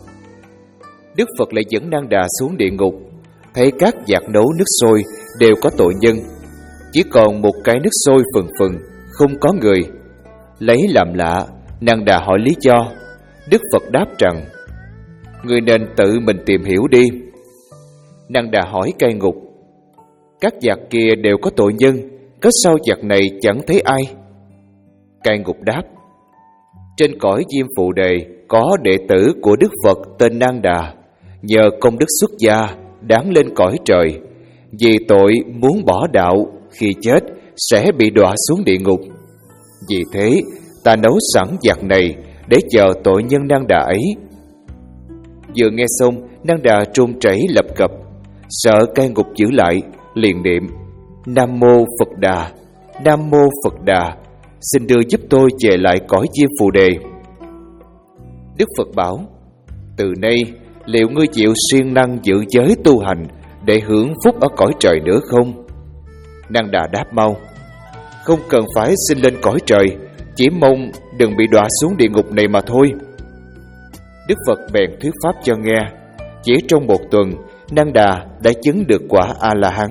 Đức Phật lại dẫn Nang Đà xuống địa ngục, thấy các vạc nấu nước sôi đều có tội nhân, chỉ còn một cái nước sôi phừng phừng, không có người. Lấy làm lạ, Nang Đà hỏi lý do. Đức Phật đáp rằng: Người nên tự mình tìm hiểu đi. Nang Đà hỏi cai ngục: Các vạc kia đều có tội nhân, cớ sao vạc này chẳng thấy ai? Cai ngục đáp: Trên cõi Diêm Phù Đề có đệ tử của Đức Phật tên Nang Đà, nhờ công đức xuất gia đáng lên cõi trời, vì tội muốn bỏ đạo, khi chết sẽ bị đọa xuống địa ngục. Vì thế ta nấu sẵn vạc này để chờ tội nhân Nang Đà ấy. Vừa nghe xong, Nang Đà run rẩy lập cập, sợ cai ngục giữ lại, liền niệm: Nam mô Phật Đà, Nam mô Phật Đà, xin đưa giúp tôi về lại cõi Diêm Phù Đề. Đức Phật bảo: Từ nay liệu ngươi chịu siêng năng giữ giới tu hành để hưởng phúc ở cõi trời nữa không? Nang Đà đáp mau: Không cần phải sinh lên cõi trời, chỉ mong đừng bị đọa xuống địa ngục này mà thôi. Đức Phật bèn thuyết pháp cho nghe. Chỉ trong một tuần, Nang Đà đã chứng được quả A-la-hán.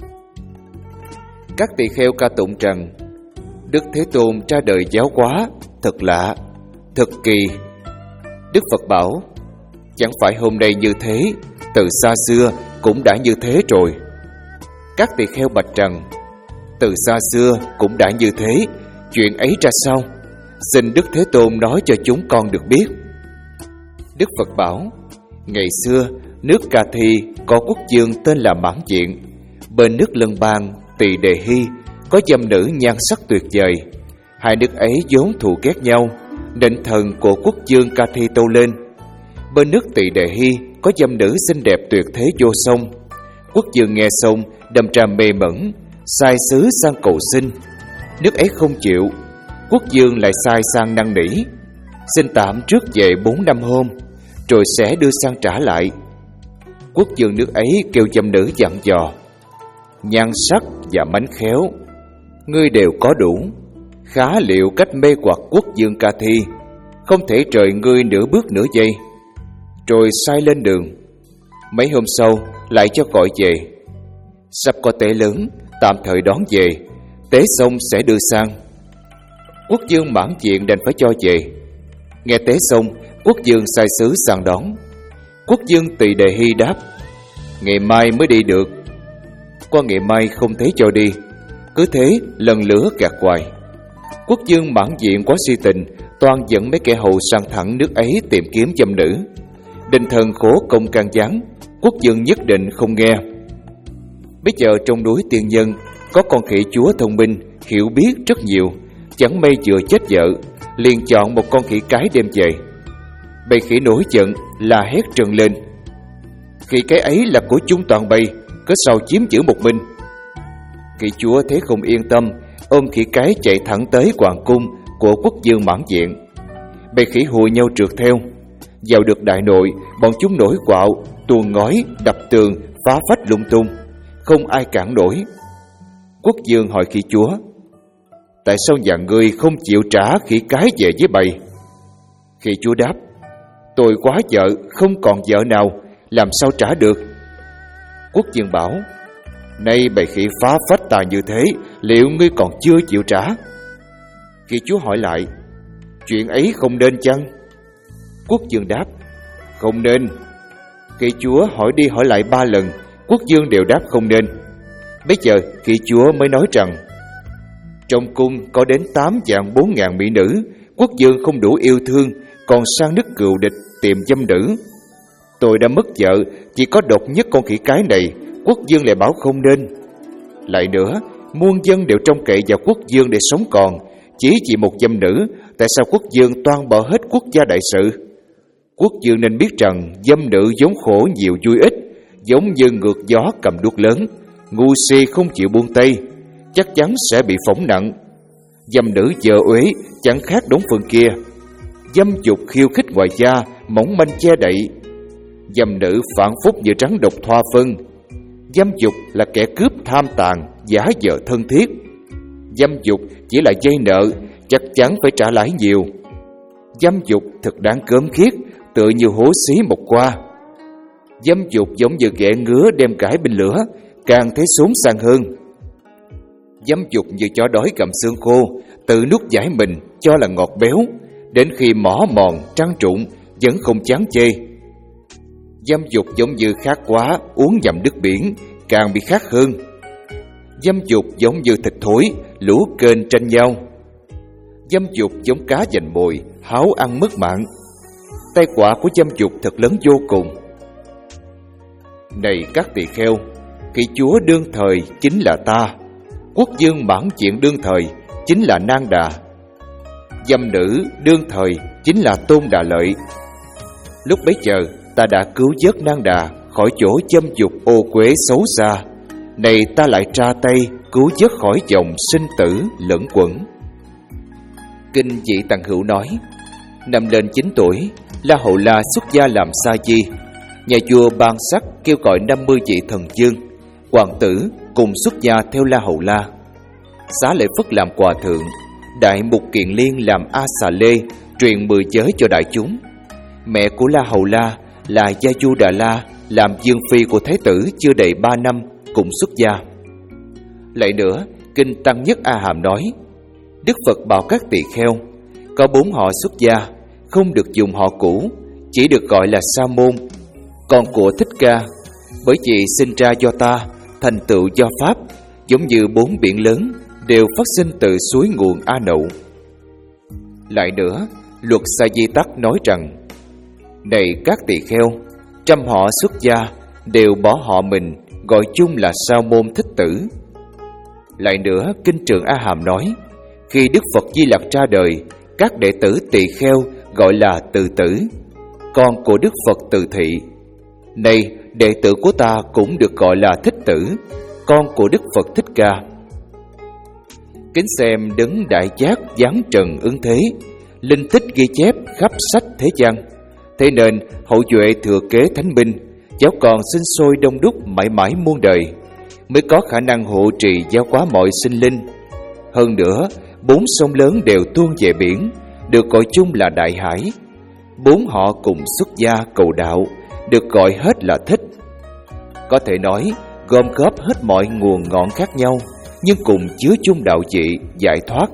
Các tỳ kheo ca tụng rằng: Đức Thế Tôn ra đời giáo hóa, thật lạ, thật kỳ. Đức Phật bảo: Chẳng phải hôm nay như thế, từ xa xưa cũng đã như thế rồi. Các tỳ kheo bạch rằng: Từ xa xưa cũng đã như thế, chuyện ấy ra sao? Xin Đức Thế Tôn nói cho chúng con được biết. Đức Phật bảo: Ngày xưa, nước Ca Thi có quốc vương tên là Mãn Diện. Bên nước Lân Bang Tỳ Đề Hy có dâm nữ nhan sắc tuyệt vời. Hai nước ấy vốn thù ghét nhau, nên thần của quốc vương Ca Thi tâu lên. Bên nước Tỳ Đề Hy có dâm nữ xinh đẹp tuyệt thế vô song. Quốc vương nghe xong đâm ra mê mẩn, sai sứ sang cầu xin. Nước ấy không chịu. Quốc vương lại sai sang năn nỉ, xin tạm trước về bốn năm hôm, rồi sẽ đưa sang trả lại. Quốc vương nước ấy kêu dâm nữ dặn dò: Nhan sắc và mánh khéo ngươi đều có đủ, khá liệu cách mê hoặc quốc vương Ca Thi, không thể rời ngươi nửa bước nửa giây. Rồi sai lên đường. Mấy hôm sau lại cho gọi về. Sắp có tế lớn, tạm thời đón về, tế xong sẽ đưa sang. Quốc vương Mãn Diện đành phải cho về. Nghe tế xong, quốc vương sai sứ sang đón. Quốc dương Tỳ Đề Hy đáp: ngày mai mới đi được. Qua ngày mai không thấy cho đi. Cứ thế lần lửa gạt hoài. Quốc dương Mãn Diện quá si tình, toàn dẫn mấy kẻ hầu sang thẳng nước ấy tìm kiếm dâm nữ. Đinh Thần khổ công can gián, quốc dương nhất định không nghe. Bây giờ trong núi Tiên Nhân có con khỉ chúa thông minh, hiểu biết rất nhiều, chẳng may vừa chết vợ, liền chọn một con khỉ cái đem về. Bầy khỉ nổi giận la hét trừng lên: khỉ cái ấy là của chúng toàn bầy, cớ sao chiếm giữ một mình? Khỉ chúa thấy không yên tâm, ôm khỉ cái chạy thẳng tới hoàng cung của quốc dương Mãn Diện. Bầy khỉ hùa nhau trượt theo. Vào được đại nội, bọn chúng nổi quạo, tuôn ngói, đập tường, phá phách lung tung, không ai cản nổi. Quốc dương hỏi khỉ chúa: tại sao nhà ngươi không chịu trả khỉ cái về với bầy? Khỉ chúa đáp: tôi quá vợ, không còn vợ nào, làm sao trả được? Quốc dương bảo: nay bầy khỉ phá phách ta như thế, liệu ngươi còn chưa chịu trả? Khỉ chúa hỏi lại: chuyện ấy không nên chăng? Quốc dương đáp: không nên. Khỉ chúa hỏi đi hỏi lại ba lần, quốc dương đều đáp không nên. Bây giờ khỉ chúa mới nói rằng: trong cung có đến tám vạn bốn ngàn mỹ nữ, quốc dương không đủ yêu thương, còn sang nước cừu địch tìm dâm nữ. Tôi đã mất vợ, chỉ có độc nhất con khỉ cái này, quốc dương lại bảo không nên. Lại nữa, muôn dân đều trông cậy vào quốc dương để sống còn, chỉ vì một dâm nữ, tại sao quốc dương toan bỏ hết quốc gia đại sự? Quốc dương nên biết rằng dâm nữ vốn khổ nhiều vui ít, giống như ngược gió cầm đuốc lớn, ngu si không chịu buông tay, chắc chắn sẽ bị phỏng nặng. Dâm nữ vợ uế chẳng khác đống phương kia. Dâm dục khiêu khích ngoài da, mỏng manh che đậy. Dâm nữ phản phúc như trắng độc thoa phân. Dâm dục là kẻ cướp tham tàn, giả vợ thân thiết. Dâm dục chỉ là dây nợ, chắc chắn phải trả lãi nhiều. Dâm dục thật đáng gớm khiết, tựa như hố xí một qua. Dâm dục giống như ghẻ ngứa đem cải bên lửa, càng thấy xốn sang hơn. Dâm dục như chó đói gặm xương khô, tự nuốt giải mình cho là ngọt béo, đến khi mỏ mòn trăng trụng vẫn không chán chê. Dâm dục giống như khát quá uống nhầm nước biển, càng bị khát hơn. Dâm dục giống như thịt thối, lũ kênh tranh nhau. Dâm dục giống cá giành mồi, háo ăn mất mạng. Tai quả của dâm dục thật lớn vô cùng. Này các tỳ kheo, khỉ chúa đương thời chính là ta, quốc dương Mãn Diện đương thời chính là Nang Đà, dâm nữ đương thời chính là Tôn Đà Lợi. Lúc bấy giờ ta đã cứu vớt Nang Đà khỏi chỗ dâm dục ô quế xấu xa, này ta lại tra tay cứu vớt khỏi dòng sinh tử lẫn quẩn. Kinh Dị Tằng Hữu nói: năm lên chín tuổi, La Hầu La xuất gia làm sa di. Nhà vua ban sắc kêu gọi năm mươi vị thần vương, hoàng tử cùng xuất gia theo La Hầu La. Xá Lợi Phất làm hòa thượng, Đại Mục Kiền Liên làm A Xà Lê, truyền mười giới cho đại chúng. Mẹ của La Hầu La là Gia Du Đà La, làm dương phi của Thái tử chưa đầy ba năm, cùng xuất gia. Lại nữa, Kinh Tăng Nhất A Hàm nói: Đức Phật bảo các tỳ kheo, có bốn họ xuất gia, không được dùng họ cũ, chỉ được gọi là Sa môn. Còn của Thích Ca, bởi vì sinh ra do ta, thành tựu do Pháp, giống như bốn biển lớn đều phát sinh từ suối nguồn A Nậu. Lại nữa, luật Sa Di Tắc nói rằng: này các tỳ kheo, trăm họ xuất gia đều bỏ họ mình, gọi chung là Sa môn Thích Tử. Lại nữa, Kinh Trường A Hàm nói: khi Đức Phật Di Lặc ra đời, các đệ tử tỳ kheo gọi là Từ Tử, con của Đức Phật Từ Thị. Này, đệ tử của ta cũng được gọi là Thích Tử, con của Đức Phật Thích Ca. Kính xem Đấng Đại Giác giáng trần ứng thế, linh tích ghi chép khắp sách thế gian. Thế nên hậu duệ thừa kế thánh binh, cháu còn sinh sôi đông đúc mãi mãi muôn đời, mới có khả năng hộ trì giáo hóa mọi sinh linh. Hơn nữa, bốn sông lớn đều tuôn về biển, được gọi chung là Đại Hải. Bốn họ cùng xuất gia cầu đạo, được gọi hết là Thích. Có thể nói, gom góp hết mọi nguồn ngọn khác nhau, nhưng cùng chứa chung đạo trị, giải thoát.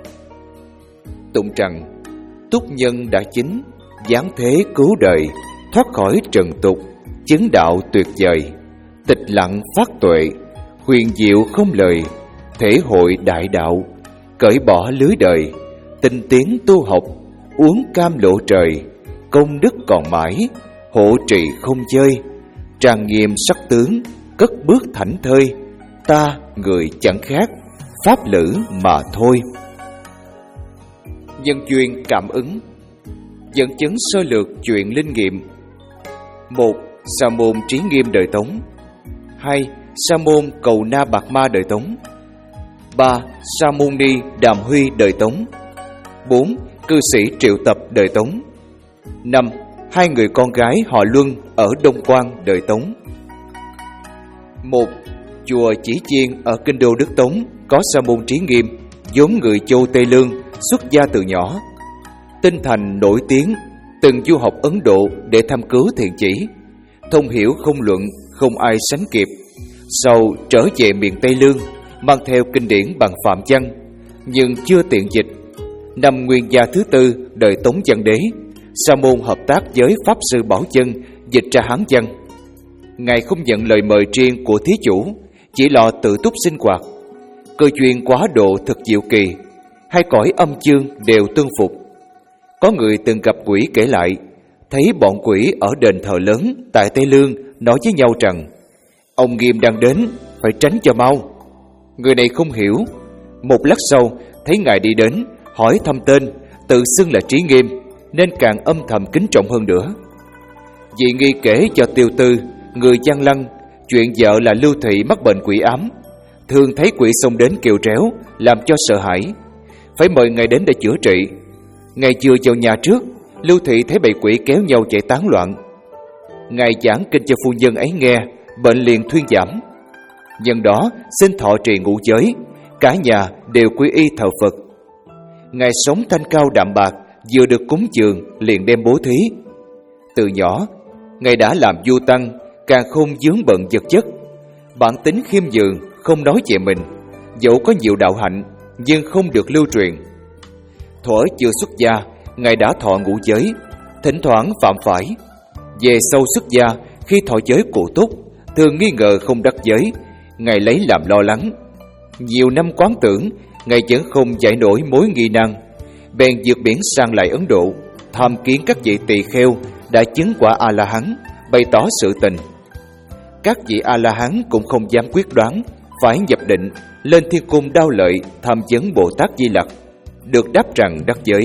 Tụng rằng: túc nhân đã chính, giáng thế cứu đời, thoát khỏi trần tục, chứng đạo tuyệt vời, tịch lặng phát tuệ, huyền diệu không lời, thể hội đại đạo, cởi bỏ lưới đời, tinh tiến tu học, uống cam lộ trời, công đức còn mãi, hộ trì không chơi, trang nghiêm sắc tướng, cất bước thảnh thơi, ta người chẳng khác, pháp lữ mà thôi. Nhân duyên cảm ứng. Dẫn chứng sơ lược chuyện linh nghiệm. Một. Sa môn Trí Nghiêm đời Tống. Hai. Sa môn Cầu Na Bạc Ma đời Tống. Ba. Sa môn Ni Đàm Huy đời Tống. Bốn. Cư sĩ Triệu Tập đời Tống. Năm. Hai người con gái họ Luân ở Đông Quan đời Tống. Một. Chùa Chỉ Chiên ở kinh đô nước Tống có sa môn Trí Nghiêm, vốn người Châu Tây Lương, xuất gia từ nhỏ. Tinh thành nổi tiếng, từng du học Ấn Độ để thăm cứu thiện chỉ, thông hiểu không luận, không ai sánh kịp. Sau trở về miền Tây Lương, mang theo kinh điển bằng Phạm văn, nhưng chưa tiện dịch. Năm Nguyên Gia thứ tư đời Tống Văn Đế, sa môn hợp tác với pháp sư Bảo Chân dịch ra Hán văn. Ngài không nhận lời mời riêng của thí chủ, chỉ lo tự túc sinh hoạt. Cơ duyên quá độ thật diệu kỳ, hai cõi âm dương đều tương phục. Có người từng gặp quỷ kể lại, thấy bọn quỷ ở đền thờ lớn tại Tây Lương nói với nhau rằng: ông Nghiêm đang đến, phải tránh cho mau. Người này không hiểu. Một lát sau thấy ngài đi đến, hỏi thăm tên, tự xưng là Trí Nghiêm, nên càng âm thầm kính trọng hơn nữa. Dị nghi kể cho Tiêu Tư, người Giang Lăng, chuyện vợ là Lưu Thị mắc bệnh quỷ ám, thường thấy quỷ xông đến kêu réo, làm cho sợ hãi, phải mời ngài đến để chữa trị. Ngài vừa vào nhà trước, Lưu Thị thấy bầy quỷ kéo nhau chạy tán loạn. Ngài giảng kinh cho phu nhân ấy nghe, bệnh liền thuyên giảm. Nhân đó xin thọ trì ngũ giới, cả nhà đều quy y thờ Phật. Ngài sống thanh cao đạm bạc, vừa được cúng dường liền đem bố thí. Từ nhỏ Ngài đã làm vua tăng, càng không vướng bận vật chất. Bản tính khiêm nhường, không nói về mình, dẫu có nhiều đạo hạnh nhưng không được lưu truyền. Thuở chưa xuất gia, Ngài đã thọ ngũ giới, thỉnh thoảng phạm phải. Về sau xuất gia, khi thọ giới cụ túc, thường nghi ngờ không đắc giới, Ngài lấy làm lo lắng. Nhiều năm quán tưởng, Ngài vẫn không giải nổi mối nghi nan, bèn vượt biển sang lại Ấn Độ, tham kiến các vị tỳ kheo đã chứng quả A-la-hán, bày tỏ sự tình. Các vị A-la-hán cũng không dám quyết đoán, phải nhập định, lên thiên cung Đao Lợi tham vấn Bồ Tát Di Lặc, được đáp rằng đắc giới.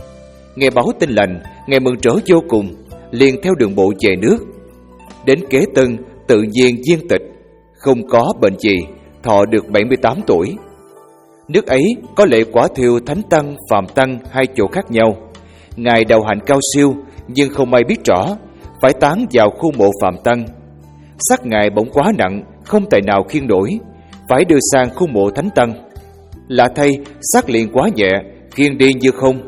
Nghe báo tin lành, Ngài mừng rỡ vô cùng, liền theo đường bộ về nước. Đến Kế Tân tự nhiên viên tịch, không có bệnh gì, thọ được bảy mươi tám tuổi. Nước ấy có lễ quả thiêu Thánh Tăng, Phạm Tăng hai chỗ khác nhau. Ngài đạo hạnh cao siêu, nhưng không ai biết rõ, phải táng vào khu mộ Phạm Tăng. Xác Ngài bỗng quá nặng, không tài nào khiêng nổi, phải đưa sang khu mộ Thánh Tăng. Lạ thay, xác liền quá nhẹ, khiêng đi như không.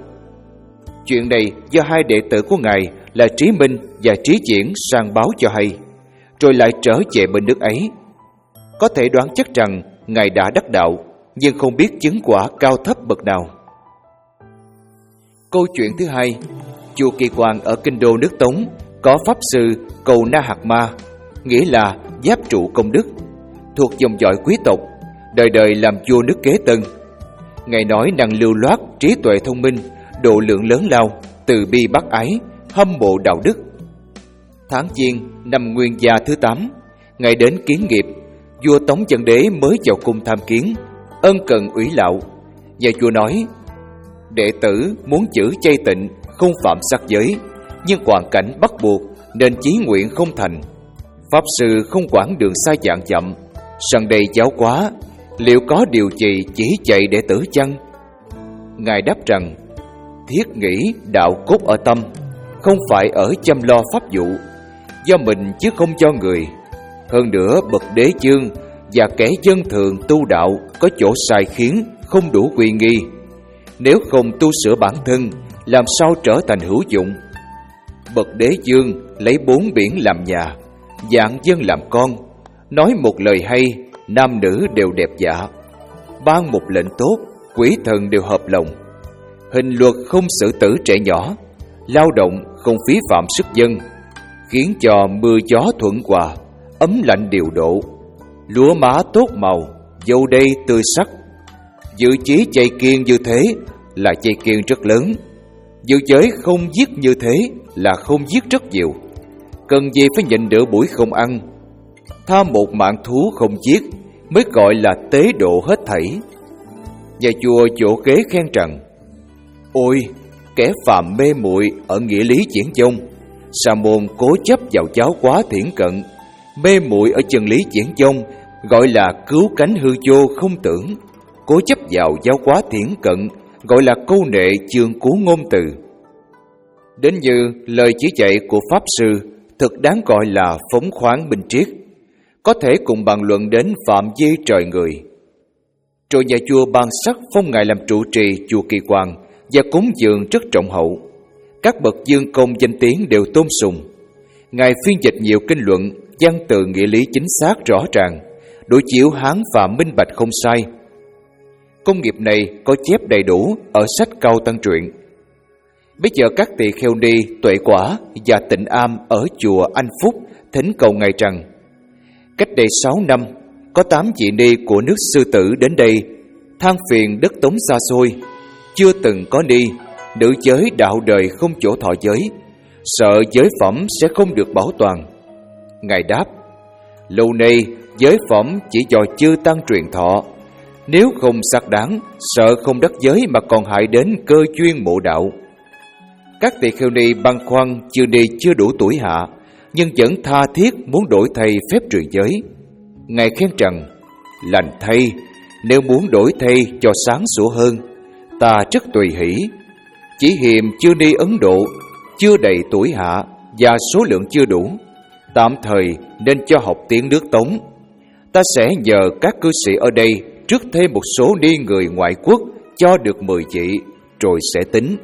Chuyện này do hai đệ tử của Ngài là Trí Minh và Trí Diễn sang báo cho hay, rồi lại trở về bên nước ấy. Có thể đoán chắc rằng Ngài đã đắc đạo, nhưng không biết chứng quả cao thấp bậc nào. Câu chuyện thứ hai, chùa Kỳ Quang ở kinh đô nước Tống có pháp sư Cầu Na Hạc Ma, nghĩa là giáp trụ công đức, thuộc dòng dõi quý tộc, đời đời làm vua nước Kế Tân. Ngài nói năng lưu loát, trí tuệ thông minh, độ lượng lớn lao, từ bi bác ái, hâm mộ đạo đức. Tháng Giêng năm Nguyên Gia thứ tám, Ngài đến kiến nghiệp. Vua Tống Văn Đế mới vào cung tham kiến, ân cần ủy lạo. Và vua nói: đệ tử muốn giữ chay tịnh, không phạm sát giới, nhưng hoàn cảnh bắt buộc nên chí nguyện không thành. Pháp sư không quản đường xa dạng chậm, sẵn đây giáo hóa, liệu có điều gì chỉ dạy đệ tử chăng? Ngài đáp rằng: thiết nghĩ đạo cốt ở tâm, không phải ở chăm lo pháp vụ, do mình chứ không cho người. Hơn nữa bậc đế vương và kẻ dân thường tu đạo có chỗ sai khiến, không đủ uy nghi. Nếu không tu sửa bản thân, làm sao trở thành hữu dụng? Bậc đế vương lấy bốn biển làm nhà, vạn dân làm con, nói một lời hay, nam nữ đều đẹp dạ. Ban một lệnh tốt, quỷ thần đều hợp lòng. Hình luật không xử tử trẻ nhỏ, lao động không phí phạm sức dân. khiến cho mưa gió thuận hòa, ấm lạnh điều độ, lúa má tốt màu, dâu đầy tươi sắc. Dự chí chay kiêng như thế là chay kiêng rất lớn, dự giới không giết như thế là không giết rất nhiều. Cần gì phải nhịn nửa buổi không ăn, tha một mạng thú không giết mới gọi là tế độ hết thảy. Nhà chùa chỗ kế khen rằng: ôi, kẻ phàm mê muội ở nghĩa lý diễn dông, sa môn cố chấp vào giáo hóa thiển cận, mê muội ở chân lý diễn dông gọi là cứu cánh hư vô không tưởng, cố chấp vào giáo hóa thiển cận gọi là câu nệ chương cú ngôn từ. Đến như lời chỉ dạy của Pháp Sư thực đáng gọi là phóng khoáng minh triết, có thể cùng bàn luận đến phạm vi trời người. Rồi nhà chùa ban sắc phong ngài làm trụ trì chùa Kỳ Quang và cúng dường rất trọng hậu. Các bậc dương công danh tiếng đều tôn sùng. Ngài phiên dịch nhiều kinh luận, văn từ nghĩa lý chính xác rõ ràng, đối chiếu hán phạm minh bạch không sai. Công nghiệp này có chép đầy đủ ở sách Cao Tăng Truyện. Bây giờ các tỳ kheo ni Tuệ Quả và Tịnh Am ở chùa Anh Phúc thỉnh cầu ngài rằng: cách đây sáu năm, có tám vị ni của nước Sư Tử đến đây than phiền đất Tống xa xôi, chưa từng có ni, nữ giới đạo đời không chỗ thọ giới, sợ giới phẩm sẽ không được bảo toàn. Ngài đáp: lâu nay giới phẩm chỉ do chư tăng truyền thọ, nếu không xác đáng, sợ không đắc giới mà còn hại đến cơ duyên mộ đạo. Các tỳ kheo ni băn khoăn chư ni chưa đủ tuổi hạ, nhưng vẫn tha thiết muốn đổi thay phép truyền giới. Ngài khen rằng: lành thay, nếu muốn đổi thay cho sáng sủa hơn, ta rất tùy hỷ. Chỉ hiềm chư ni Ấn Độ chưa đầy tuổi hạ và số lượng chưa đủ, tạm thời nên cho học tiếng nước Tống. Ta sẽ nhờ các cư sĩ ở đây trước thêm một số ni người ngoại quốc cho được mười vị, rồi sẽ tính.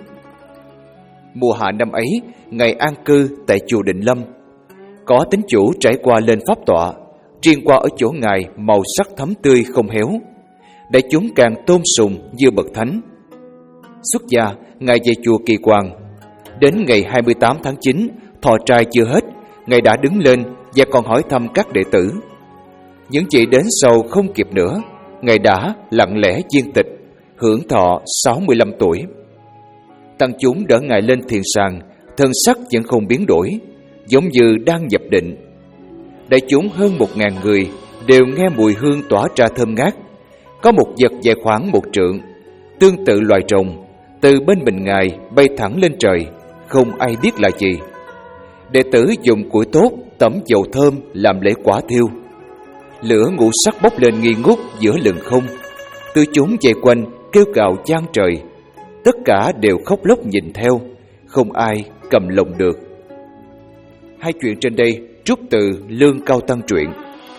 Mùa hạ năm ấy, ngài an cư tại chùa Định Lâm. Có tín chủ trải qua lên pháp tọa, riêng qua ở chỗ ngài màu sắc thấm tươi không héo, đại chúng càng tôn sùng như bậc thánh. Xuất gia, ngài về chùa Kỳ Quang. Đến ngày hai mươi tám tháng chín, thọ trai chưa hết, ngài đã đứng lên và còn hỏi thăm các đệ tử. Những chị đến sau không kịp nữa, ngài đã lặng lẽ viên tịch, hưởng thọ sáu mươi lăm tuổi. Tăng chúng đỡ ngài lên thiền sàng, thân sắc vẫn không biến đổi, giống như đang nhập định. Đại chúng hơn một ngàn người đều nghe mùi hương tỏa ra thơm ngát. Có một vật dài khoảng một trượng, tương tự loài rồng, từ bên mình ngài bay thẳng lên trời, không ai biết là gì. Đệ tử dùng củi tốt tẩm dầu thơm làm lễ quả thiêu. Lửa ngũ sắc bốc lên nghi ngút giữa lừng không, từ chúng vây quanh kêu cào chan trời. Tất cả đều khóc lóc nhìn theo, không ai cầm lòng được. Hai chuyện trên đây trút từ Lương Cao Tăng Truyện.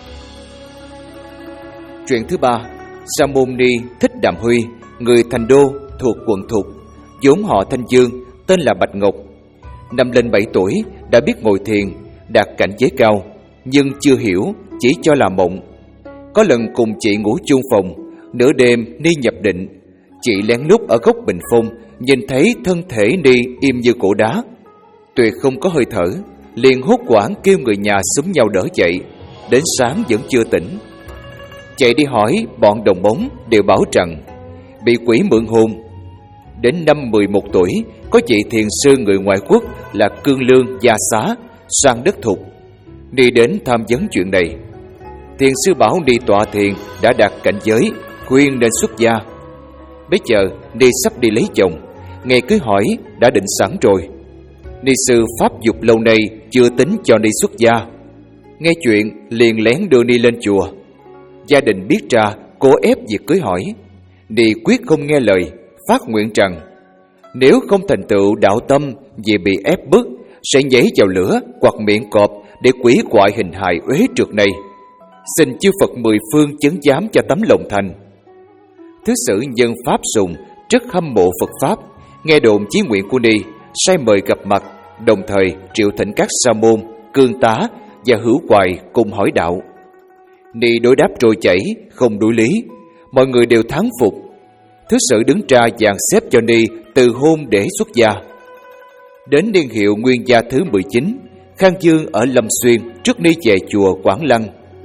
Chuyện thứ ba, Sa môn ni Thích Đàm Huy, người Thành Đô thuộc quận Thục, vốn họ Thanh Dương, tên là Bạch Ngọc. Năm lên bảy tuổi đã biết ngồi thiền, đạt cảnh giới cao, nhưng chưa hiểu, chỉ cho là mộng. Có lần cùng chị ngủ chung phòng, nửa đêm ni nhập định. Chị lén lút ở góc bình phong, nhìn thấy thân thể ni im như cổ đá, tuyệt không có hơi thở, liền hốt hoảng kêu người nhà xúm nhau đỡ dậy. Đến sáng vẫn chưa tỉnh. Chạy đi hỏi bọn đồng bóng, đều bảo rằng bị quỷ mượn hồn. Đến năm mười một tuổi, có vị thiền sư người ngoại quốc là Cương Lương Gia Xá sang đất Thục, đi đến tham vấn chuyện này. Thiền sư bảo đi tọa thiền đã đạt cảnh giới, khuyên nên xuất gia. Bây giờ đi sắp đi lấy chồng, ngày cưới hỏi đã định sẵn rồi. Ni sư pháp dục lâu nay chưa tính cho ni xuất gia. Nghe chuyện liền lén đưa ni lên chùa. Gia đình biết ra cố ép việc cưới hỏi, ni quyết không nghe lời, phát nguyện rằng nếu không thành tựu đạo tâm vì bị ép bức, sẽ nhảy vào lửa hoặc miệng cọp để quỷ quại hình hài uế trượt này. Xin chư Phật mười phương chứng giám cho tấm lòng thành. Thứ sử nhân pháp sùng rất hâm mộ Phật pháp, nghe đồn chí nguyện của ni, sai mời gặp mặt, đồng thời triệu thỉnh các sa môn, cương tá và hữu hoài cùng hỏi đạo. Ni đối đáp trôi chảy, không đối lý, mọi người đều thán phục. Thứ sử đứng ra dàn xếp cho ni từ hôn để xuất gia. Đến niên hiệu Nguyên Gia thứ mười chín, Khang Dương ở Lâm Xuyên trước đi về chùa Quảng Lăng.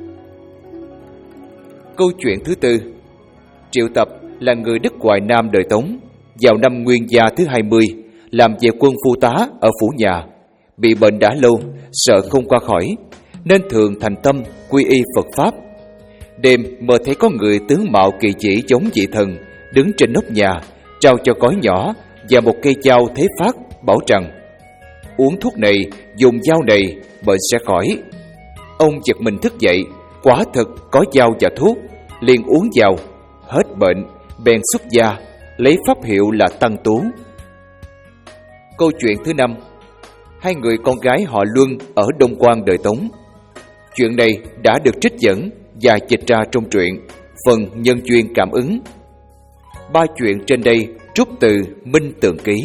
Câu chuyện thứ tư. Triệu Tập là người đất Hoài Nam đời Tống, vào năm Nguyên Gia thứ hai mươi, làm về quân phu tá ở phủ nhà. Bị bệnh đã lâu, sợ không qua khỏi, nên thường thành tâm quy y Phật Pháp. Đêm mơ thấy có người tướng mạo kỳ chỉ giống vị thần, đứng trên nóc nhà, trao cho gói nhỏ và một cây dao thế phát, bảo rằng uống thuốc này, dùng dao này, bệnh sẽ khỏi. Ông giật mình thức dậy, quả thật có dao và thuốc, liền uống vào, hết bệnh, bèn xuất gia, lấy pháp hiệu là Tăng Tú. Câu chuyện thứ năm. Hai người con gái họ Luân ở Đông Quan đời Tống. Chuyện này đã được trích dẫn và dịch ra trong truyện phần nhân duyên cảm ứng. Ba chuyện trên đây trút từ Minh Tường Ký.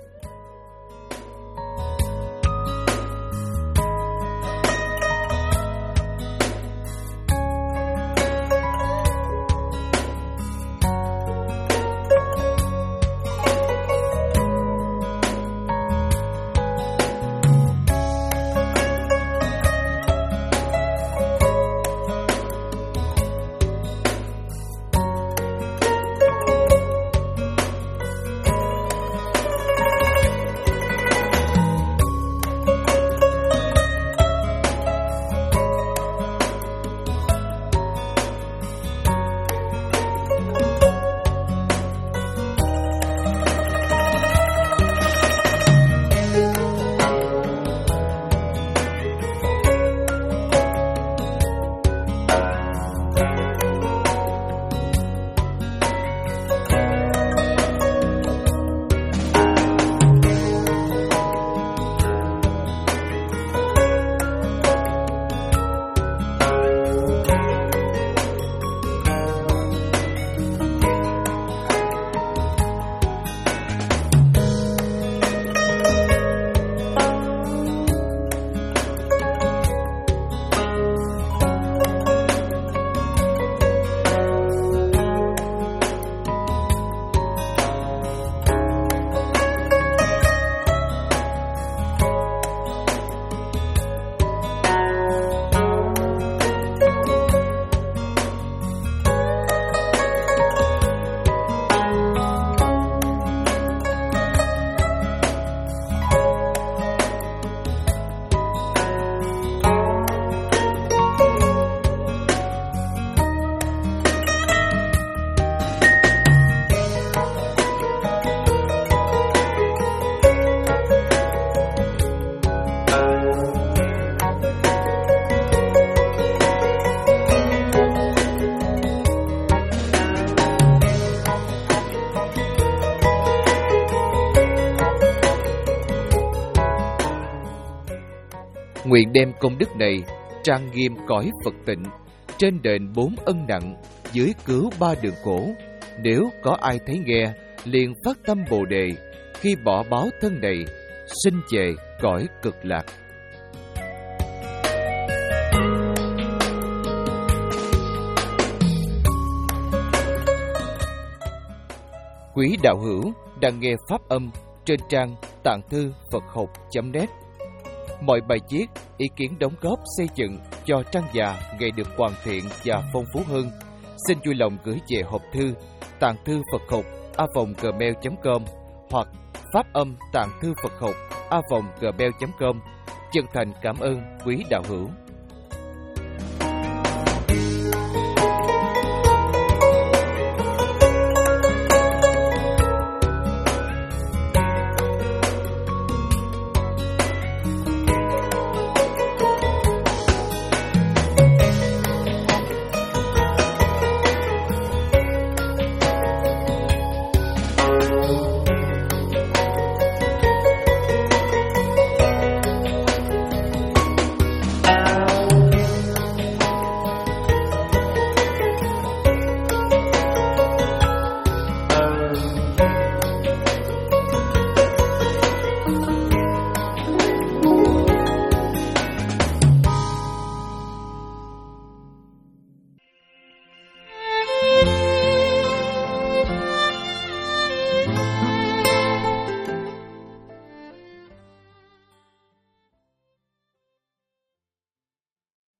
Nguyện đem công đức này trang nghiêm cõi Phật tịnh, trên đền bốn ân nặng, dưới cứu ba đường khổ. Nếu có ai thấy nghe, liền phát tâm Bồ đề, khi bỏ báo thân này, sinh về cõi cực lạc. Quý đạo hữu đang nghe pháp âm trên trang tạng thư Phật học chấm net. Mọi bài viết, ý kiến đóng góp xây dựng cho trang già ngày được hoàn thiện và phong phú hơn, xin vui lòng gửi về hộp thư tạng thư Phật học a vòng gmail chấm com hoặc pháp âm tạng thư Phật học a vòng gmail chấm com. Chân thành cảm ơn quý đạo hữu.